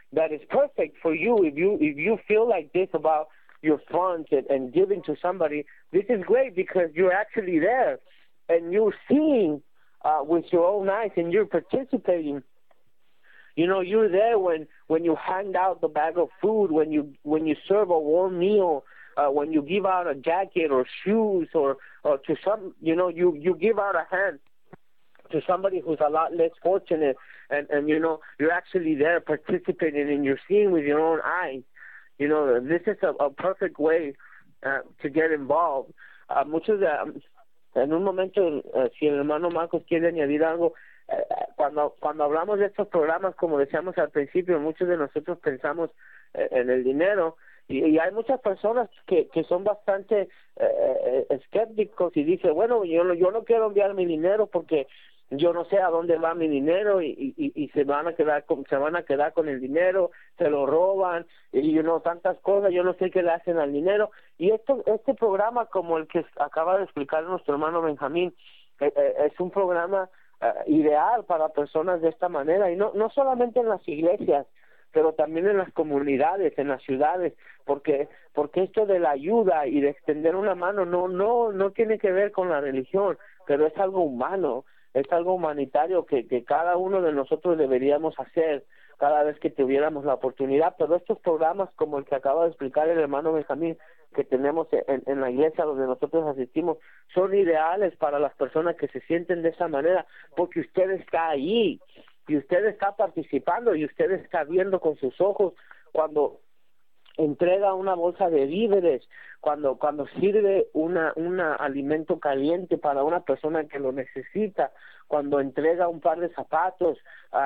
that is perfect for you. If you feel like this about your funds and giving to somebody, this is great because you're actually there and you're seeing with your own eyes and you're participating. You know, you're there when you hand out the bag of food, when you serve a warm meal, when you give out a jacket or shoes or to some, you know, you give out a hand to somebody who's a lot less fortunate, and you know, you're actually there participating and you're seeing with your own eyes. You know, this is a perfect way to get involved. Muchos de, en un momento, si el hermano Marcos quiere añadir algo, cuando hablamos de estos programas, como decíamos al principio, muchos de nosotros pensamos en el dinero, y hay muchas personas que son bastante escépticos y dicen, bueno, yo no quiero enviar mi dinero porque yo no sé a dónde va mi dinero y se van a quedar con el dinero, se lo roban y tantas cosas, yo no sé qué le hacen al dinero. Y este programa, como el que acaba de explicar nuestro hermano Benjamín, es un programa ideal para personas de esta manera, y no solamente en las iglesias, pero también en las comunidades, en las ciudades, porque esto de la ayuda y de extender una mano no tiene que ver con la religión, pero es algo humano, es algo humanitario que cada uno de nosotros deberíamos hacer cada vez que tuviéramos la oportunidad. Pero estos programas, como el que acaba de explicar el hermano Benjamín, que tenemos en la iglesia donde nosotros asistimos, son ideales para las personas que se sienten de esa manera, porque usted está ahí y usted está participando y usted está viendo con sus ojos cuando entrega una bolsa de víveres, cuando sirve un alimento caliente para una persona que lo necesita, cuando entrega un par de zapatos,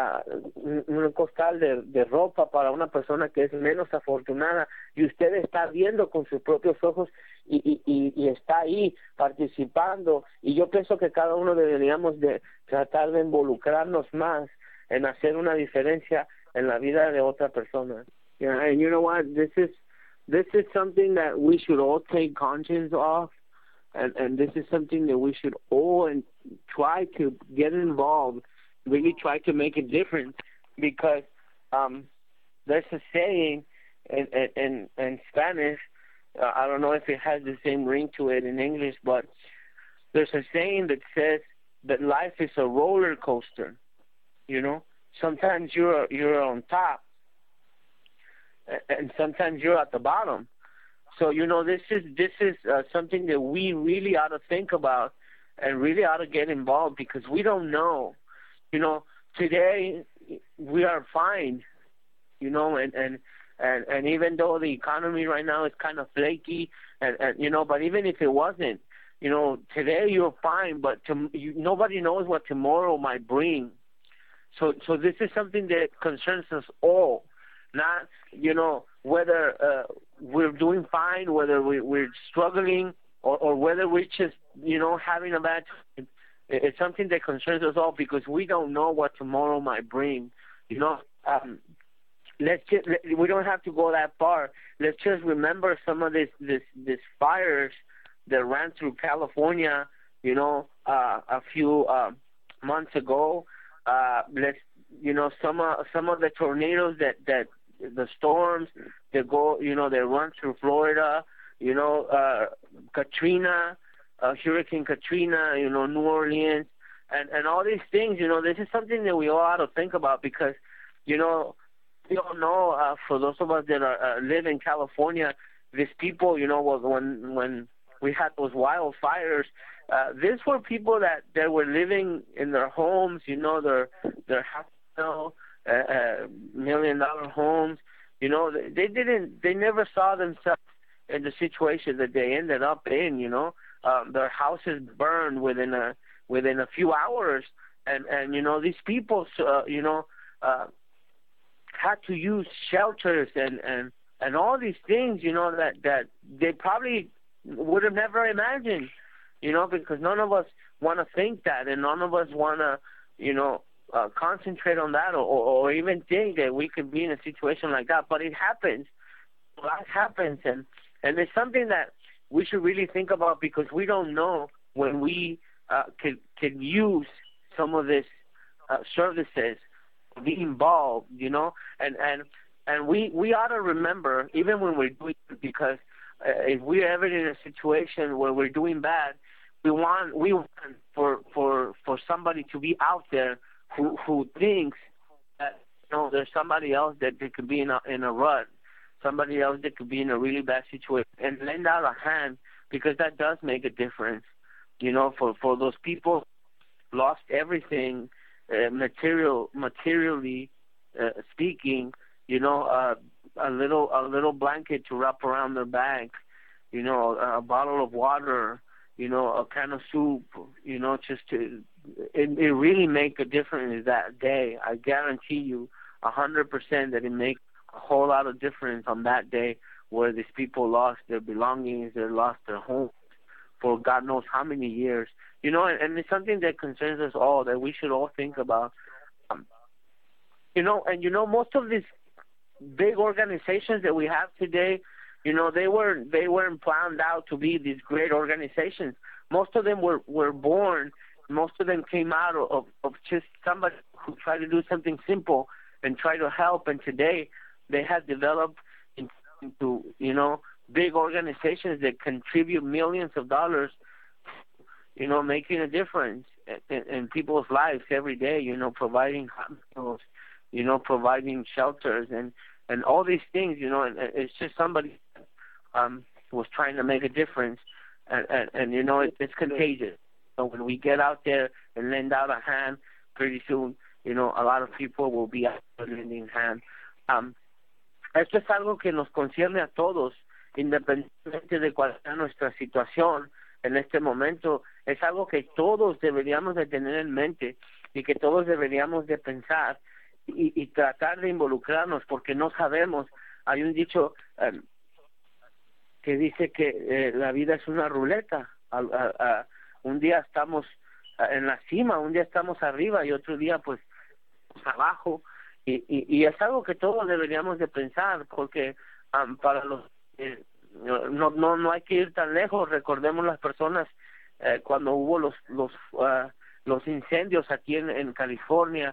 un costal de ropa para una persona que es menos afortunada, y usted está viendo con sus propios ojos y está ahí participando. Y yo pienso que cada uno deberíamos de tratar de involucrarnos más en hacer una diferencia en la vida de otra persona. Yeah, and you know what? This is something that we should all take conscience of, and this is something that we should all try to get involved, really try to make a difference, because there's a saying in Spanish, I don't know if it has the same ring to it in English, but there's a saying that says that life is a roller coaster. You know, sometimes you're on top, and sometimes you're at the bottom. So, you know, this is something that we really ought to think about and really ought to get involved, because we don't know. You know, today we are fine, you know, and even though the economy right now is kind of flaky, and you know, but even if it wasn't, you know, today you're fine, but nobody knows what tomorrow might bring. So this is something that concerns us all. Not, you know, whether we're doing fine, whether we're struggling, or whether we're just, you know, having a bad time. It's something that concerns us all, because we don't know what tomorrow might bring. You know, we don't have to go that far. Let's just remember some of this fires that ran through California, you know, a few months ago. You know, some of the tornadoes that the storms that go, you know, they run through Florida, you know, Katrina, Hurricane Katrina, you know, New Orleans, and all these things. You know, this is something that we all ought to think about, because, you know, we all know, for those of us that live in California, these people, you know, when we had those wildfires, these were people that were living in their homes, you know, their $500,000, $1 million homes. You know, they never saw themselves in the situation that they ended up in. You know, their houses burned within a few hours, and you know, these people, you know, had to use shelters and all these things, you know, that they probably would have never imagined. You know, because none of us want to think that, and none of us want to, you know, concentrate on that, or even think that we could be in a situation like that. But it happens. That happens, and it's something that we should really think about, because we don't know when we could use some of this services, be involved, you know, and And we ought to remember, even when we're doing it, because if we're ever in a situation where we're doing bad, we want for somebody to be out there who thinks that, you know, there's somebody else that they could be in a rut, somebody else that could be in a really bad situation, and lend out a hand, because that does make a difference. You know, for those people lost everything, materially speaking. You know, a little blanket to wrap around their back. You know, a bottle of water. You know, a can of soup. You know, just to it really make a difference that day. I guarantee you 100% that it makes a whole lot of difference on that day where these people lost their belongings, they lost their homes for God knows how many years. You know, and it's something that concerns us all, that we should all think about. You know, and you know, most of these big organizations that we have today, you know, they weren't planned out to be these great organizations. Most of them were born. Most of them came out of just somebody who tried to do something simple and try to help. And today they have developed into, you know, big organizations that contribute millions of dollars, you know, making a difference in people's lives every day, you know, providing hospitals, you know, providing shelters and all these things, you know, and it's just somebody was trying to make a difference, and you know, it's contagious. So when we get out there and lend out a hand, pretty soon, you know, a lot of people will be out there lending hand. Esto es algo que nos concierne a todos, independientemente de cuál sea nuestra situación en este momento. Es algo que todos deberíamos de tener en mente y que todos deberíamos de pensar y tratar de involucrarnos, porque no sabemos. Hay un dicho que dice que la vida es una ruleta. Un día estamos en la cima, un día estamos arriba y otro día pues abajo, y es algo que todos deberíamos de pensar, porque para los no hay que ir tan lejos. Recordemos las personas cuando hubo los incendios aquí en California,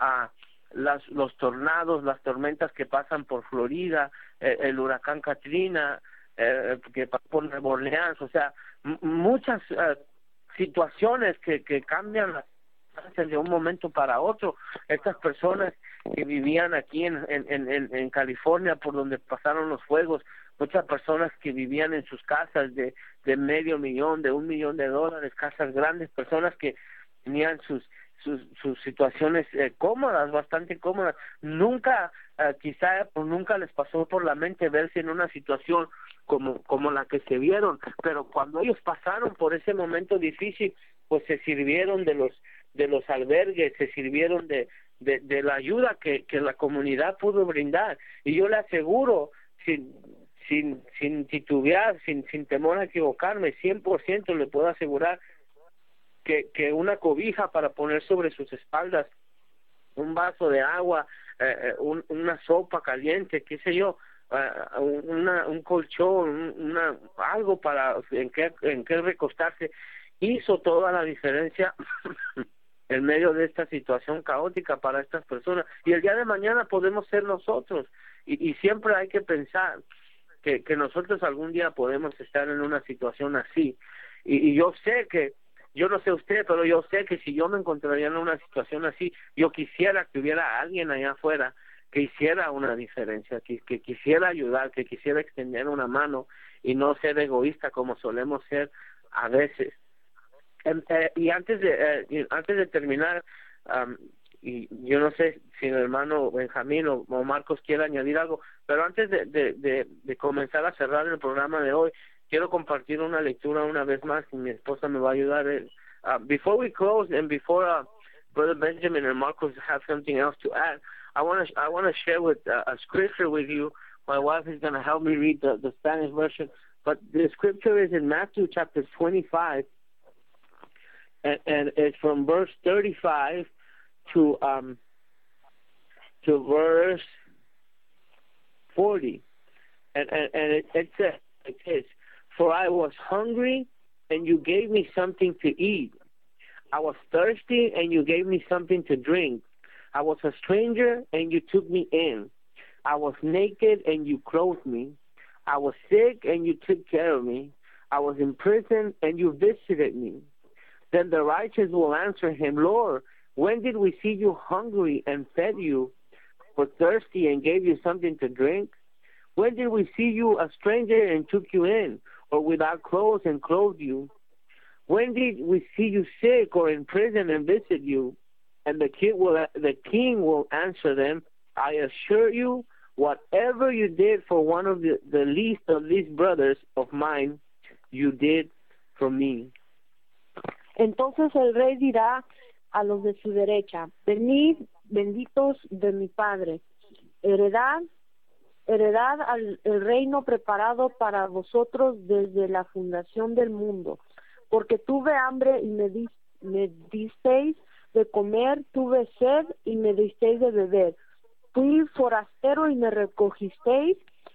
los tornados, las tormentas que pasan por Florida, el huracán Katrina que pasó por Nueva Orleans, o sea, muchas situaciones que cambian las cosas de un momento para otro. Estas personas que vivían aquí en California, por donde pasaron los fuegos, muchas personas que vivían en sus casas de $500,000, de $1 millón, casas grandes, personas que tenían sus situaciones cómodas, bastante cómodas. Nunca, quizá nunca les pasó por la mente verse en una situación como la que se vieron, pero cuando ellos pasaron por ese momento difícil, pues se sirvieron de los albergues, se sirvieron de la ayuda que la comunidad pudo brindar. Y yo le aseguro, sin titubear, sin temor a equivocarme, 100% le puedo asegurar que una cobija para poner sobre sus espaldas, un vaso de agua, una sopa caliente, qué sé yo, un colchón, algo para en que recostarse, hizo toda la diferencia en medio de esta situación caótica para estas personas. Y el día de mañana podemos ser nosotros, y siempre hay que pensar que nosotros algún día podemos estar en una situación así, y yo sé que, yo no sé usted, pero yo sé que si yo me encontraría en una situación así, yo quisiera que hubiera alguien allá afuera que hiciera una diferencia, que quisiera ayudar, que quisiera extender una mano y no ser egoísta como solemos ser a veces. Y antes de terminar, y yo no sé si el hermano Benjamín o Marcos quiere añadir algo, pero antes de comenzar a cerrar el programa de hoy, quiero compartir una lectura una vez más, y mi esposa me va a ayudar. Before we close, and before Brother Benjamin and Marcos have something else to add, I want to share with a scripture with you. My wife is going to help me read the Spanish version, but the scripture is in Matthew chapter 25, and it's from verse 35 to verse 40, and it says like this: "For I was hungry, and you gave me something to eat. I was thirsty, and you gave me something to drink. I was a stranger, and you took me in. I was naked and you clothed me. I was sick and you took care of me. I was in prison and you visited me. Then the righteous will answer him, Lord, when did we see you hungry and fed you, or thirsty and gave you something to drink? When did we see you a stranger and took you in, or without clothes and clothed you? When did we see you sick or in prison and visit you? And the king will answer them, I assure you, whatever you did for one of the least of these brothers of mine, you did for me. Entonces el rey dirá a los de su derecha, venid, benditos de mi Padre, heredad el reino preparado para vosotros desde la fundación del mundo, porque tuve hambre y me disteis de comer, tuve sed y me disteis de beber, fui forastero y me recogisteis,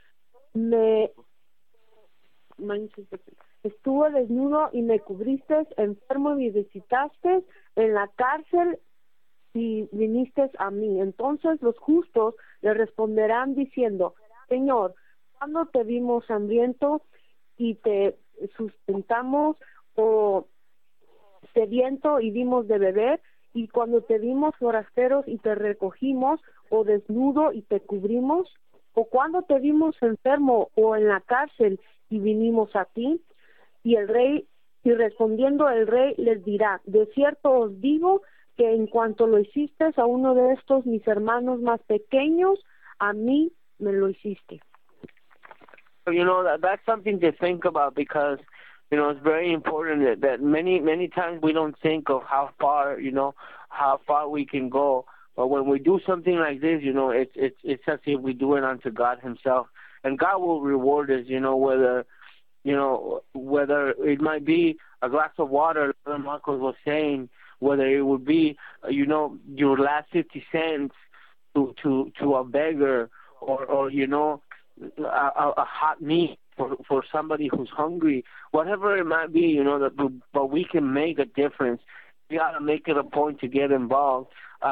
estuve desnudo y me cubristeis, enfermo y me visitasteis, en la cárcel y vinisteis a mí. Entonces los justos le responderán diciendo, Señor, ¿cuándo te vimos hambriento y te sustentamos, o sediento y dimos de beber? Y cuando te vimos forasteros y te recogimos, o desnudo y te cubrimos, o cuando te vimos enfermo o en la cárcel y vinimos a ti. Y respondiendo el rey les dirá, de cierto os digo que en cuanto lo hiciste a uno de estos mis hermanos más pequeños, a mí me lo hiciste. You know, that's something to think about, because you know, it's very important that many times we don't think of how far we can go. But when we do something like this, you know, it's as if we do it unto God Himself, and God will reward us. You know, whether it might be a glass of water, like Marcos was saying, whether it would be, your last 50 cents to a beggar, or a hot meat for somebody who's hungry, whatever it might be, but we can make a difference. We got to make it a point to get involved.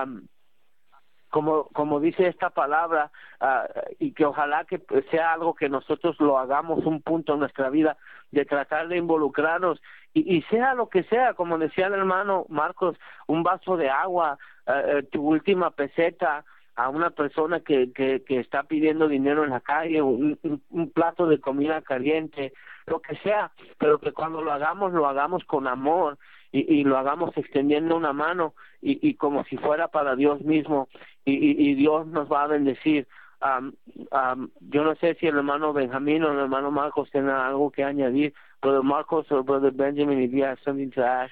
Como dice esta palabra, y que ojalá que sea algo que nosotros lo hagamos un punto en nuestra vida, de tratar de involucrarnos, y sea lo que sea, como decía el hermano Marcos, un vaso de agua, tu última peseta, a una persona que está pidiendo dinero en la calle, un plato de comida caliente, lo que sea, pero que cuando lo hagamos con amor, y lo hagamos extendiendo una mano, y como si fuera para Dios mismo, y Dios nos va a bendecir. Yo no sé si el hermano Benjamín o el hermano Marcos tienen algo que añadir. Brother Marcos o Brother Benjamin, if you have something to add.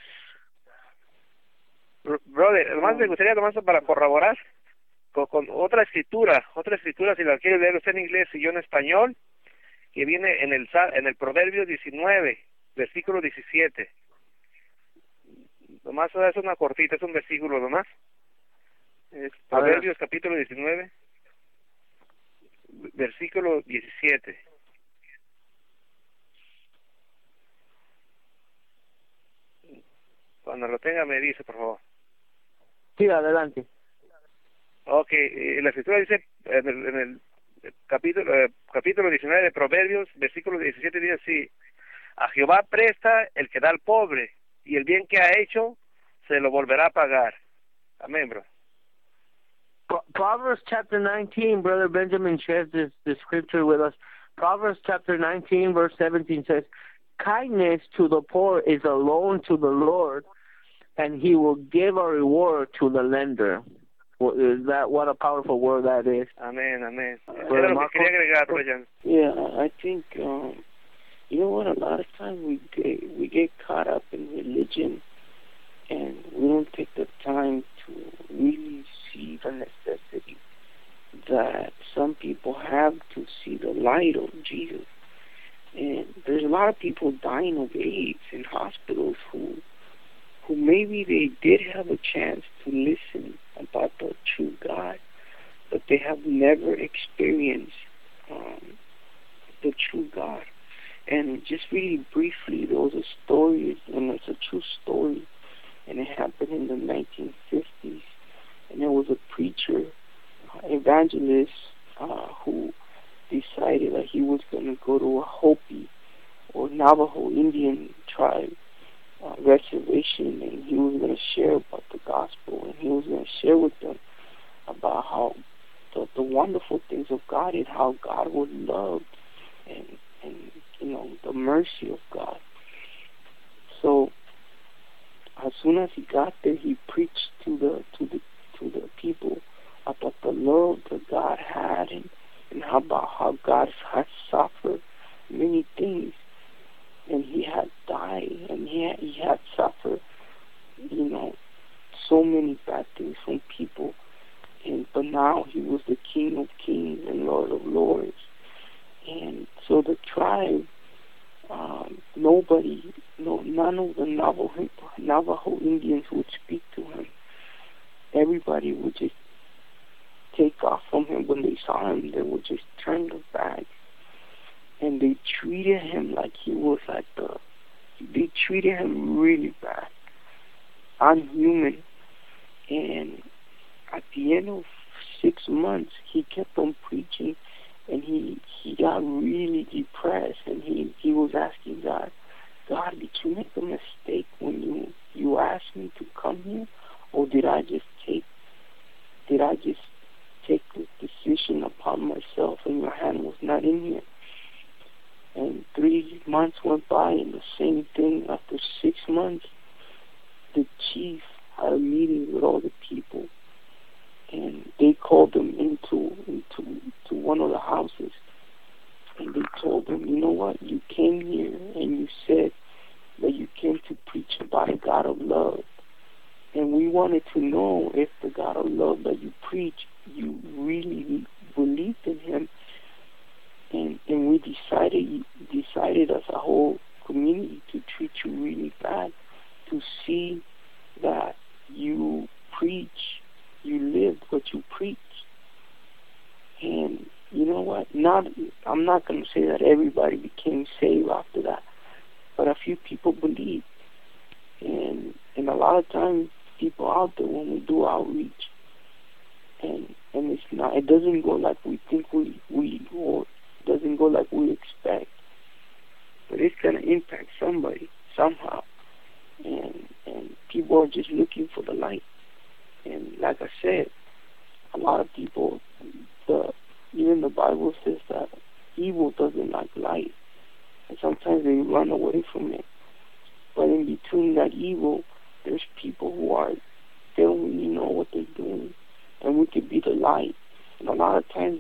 Brother, además me gustaría nomás para corroborar con otra escritura, si la quiere leer usted en inglés y yo en español, que viene en el Proverbio 19, versículo 17. Nomás es una cortita, es un versículo nomás. Es Proverbios capítulo 19, versículo 17. Cuando lo tenga me dice, por favor. Sí, adelante. La escritura dice en el capítulo 19 de Proverbios, versículo 17, dice así: a Jehová presta el que da al pobre, y el bien que ha hecho se lo volverá a pagar. Amén, bro. Proverbs chapter 19, Brother Benjamin shares this scripture with us. Proverbs chapter 19, verse 17 says, kindness to the poor is a loan to the Lord, and He will give a reward to the lender. What a powerful word that is. Amén, amén. Era lo que quería agregar, Brian. Yeah, I think, you know what, a lot of times we get caught up in religion, and we don't take the time to really see the necessity that some people have to see the light of Jesus. And there's a lot of people dying of AIDS in hospitals who maybe they did have a chance to listen about the true God, but they have never experienced the true God. And just really briefly, there was a story, and it's a true story, and it happened in the 1950s. And there was a preacher, evangelist, who decided that he was going to go to a Hopi or Navajo Indian tribe reservation, and he was going to share about the gospel, and he was going to share with them about how the wonderful things of God and how God would love and the mercy of God. So as soon as he got there, he preached to the people about the love that God had and about how God had suffered many things, and he had died, and he had suffered so many bad things from people, but now he was the King of Kings and Lord of Lords. And so the tribe, none of the Navajo Indians would speak to him. Everybody would just take off from him when they saw him. They would just turn their backs, and they treated him like he was they treated him really bad, unhuman. And at the end of 6 months, he kept on preaching, and he got really depressed, and he was asking God, did you make a mistake when you asked me to come here, or did I just take this decision upon myself, and your hand was not in here? And 3 months went by, and the same thing. After 6 months, the chief had a meeting with all the people, and they called them into one of the houses, and they told them, you know what, you came here and you said that you came to preach about a God of love, and we wanted to know if the God of love that you preach, you really believed in him, and we decided as a whole community to treat you really bad, to see that you lived what you preach. And you know what? I'm not going to say that everybody became saved after that, but a few people believed. And a lot of times, people out there, when we do outreach, and it doesn't go like we think or it doesn't go like we expect, but it's going to impact somebody somehow. And people are just looking for the light. And like I said, a lot of people, even the Bible says that evil doesn't like light, and sometimes they run away from it. But in between that evil, there's people they don't really know what they're doing, and we could be the light. And a lot of times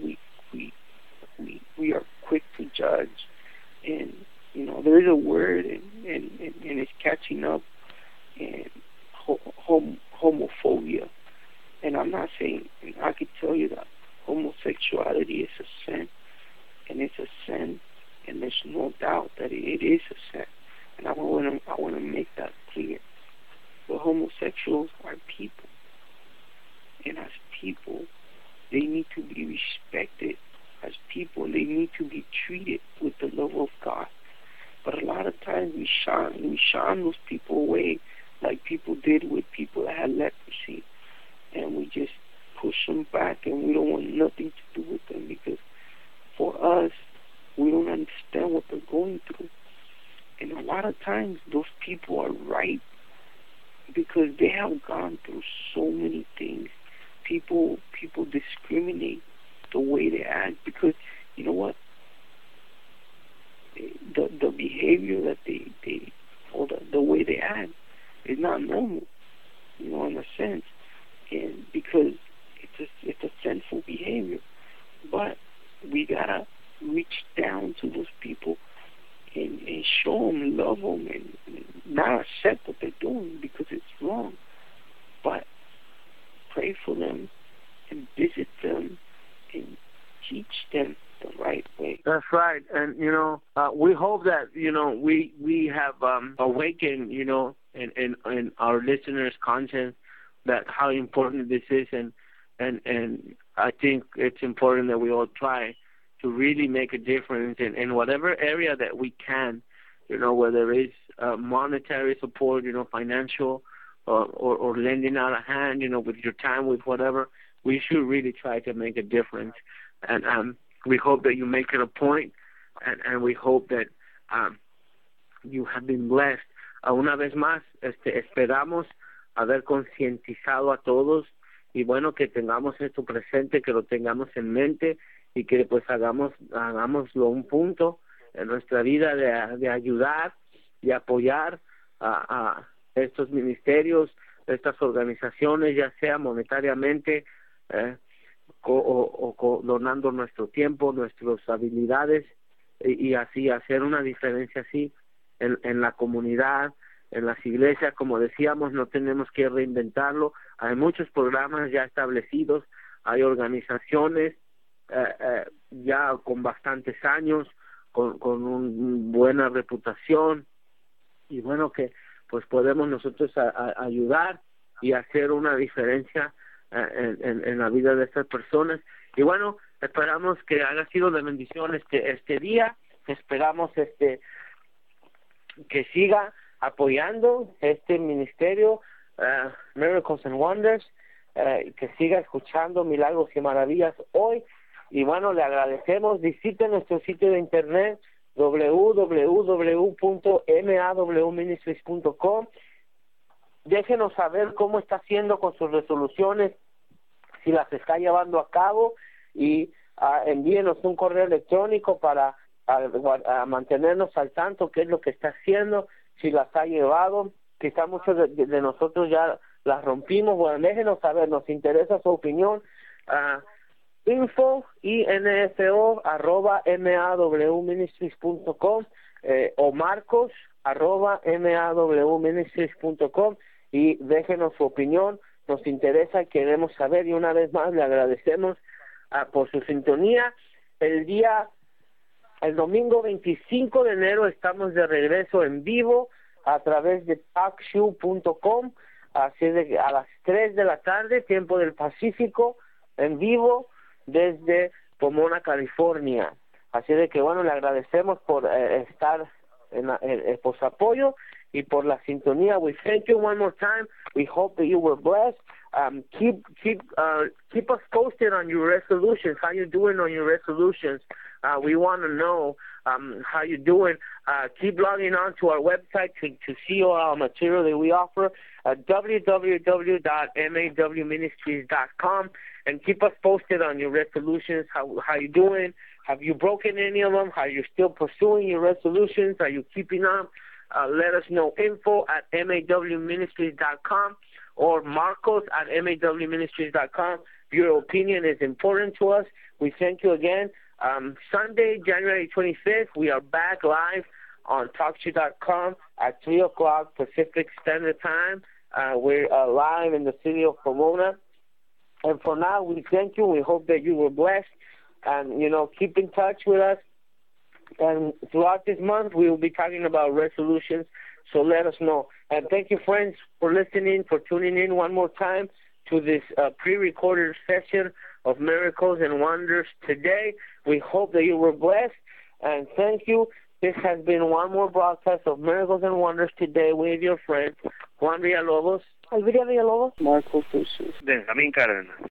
we are quick to judge, and there is a word, and it's catching up, and homophobia. And I'm not saying, I could tell you that homosexuality is a sin, and it's a sin, and there's no doubt that it is a sin. And I want to make that clear. But homosexuals are people, and as people, they need to be respected. As people, they need to be treated with the love of God. But a lot of times we shun those people away, like people did with people that had leprosy, and we just push them back, and we don't want nothing to do with them, because for us, we don't understand what they're going through. And a lot of times those people are right, because they have gone through so many things. People discriminate the way they act, because you know what, the behavior that they or the way they act is not normal, in a sense, and because it's a sinful behavior. But we gotta reach down to those people and show them, love them, and not accept what they're doing because it's wrong, but pray for them and visit them and teach them the right way. That's right. And we hope that we have awakened in our listeners' conscience that how important this is, and I think it's important that we all try to really make a difference in whatever area that we can, whether it's monetary support, financial, or lending out a hand, with your time, with whatever. We should really try to make a difference. And we hope that you make it a point, and we hope that you have been blessed. Una vez más, esperamos haber concientizado a todos, y bueno, que tengamos esto presente, que lo tengamos en mente, y que pues hagámoslo un punto en nuestra vida de ayudar y apoyar a estos ministerios, estas organizaciones, ya sea monetariamente o donando nuestro tiempo, nuestras habilidades, y así hacer una diferencia así en la comunidad, en las iglesias. Como decíamos, no tenemos que reinventarlo. Hay muchos programas ya establecidos, hay organizaciones ya con bastantes años, con una buena reputación, y bueno, que pues podemos nosotros ayudar y hacer una diferencia en la vida de estas personas. Y bueno, esperamos que haya sido de bendición este día. Esperamos que siga apoyando este ministerio, Miracles and Wonders, que siga escuchando Milagros y Maravillas hoy. Y bueno, le agradecemos. Visite nuestro sitio de internet www.mawministries.com. Déjenos saber cómo está haciendo con sus resoluciones, si las está llevando a cabo, y envíenos un correo electrónico para mantenernos al tanto qué es lo que está haciendo, si las ha llevado. Quizá muchos de nosotros ya las rompimos. Bueno, déjenos saber, nos interesa su opinión. info@mawministries.com o marcos@mawministries.com, y déjenos su opinión. Nos interesa, queremos saber, y una vez más le agradecemos por su sintonía. El domingo 25 de enero estamos de regreso en vivo a través de talkshow.com, así de a las 3 de la tarde, tiempo del Pacífico, en vivo desde Pomona, California. Así de que bueno, le agradecemos por estar por su apoyo y por la sintonía. We thank you one more time. We hope that you were blessed. Keep us posted on your resolutions. How you doing on your resolutions? We want to know how you're doing. Keep logging on to our website to see all our material that we offer at www.mawministries.com, and keep us posted on your resolutions. How you doing? Have you broken any of them? Are you still pursuing your resolutions? Are you keeping up? Let us know. info@mawministries.com or marcos@mawministries.com. Your opinion is important to us. We thank you again. Sunday, January 25th, we are back live on TalkShoe.com at 3 o'clock Pacific Standard Time. We're live in the city of Pomona. And for now, we thank you. We hope that you were blessed. And, keep in touch with us. And throughout this month, we will be talking about resolutions. So let us know. And thank you, friends, for listening, for tuning in one more time to this pre-recorded session of Miracles and Wonders today. We hope that you were blessed. And thank you. This has been one more broadcast of Miracles and Wonders today with your friend, Juan Villalobos. Elvira Villalobos. Marcos Jesus. Benjamín Cárdenas.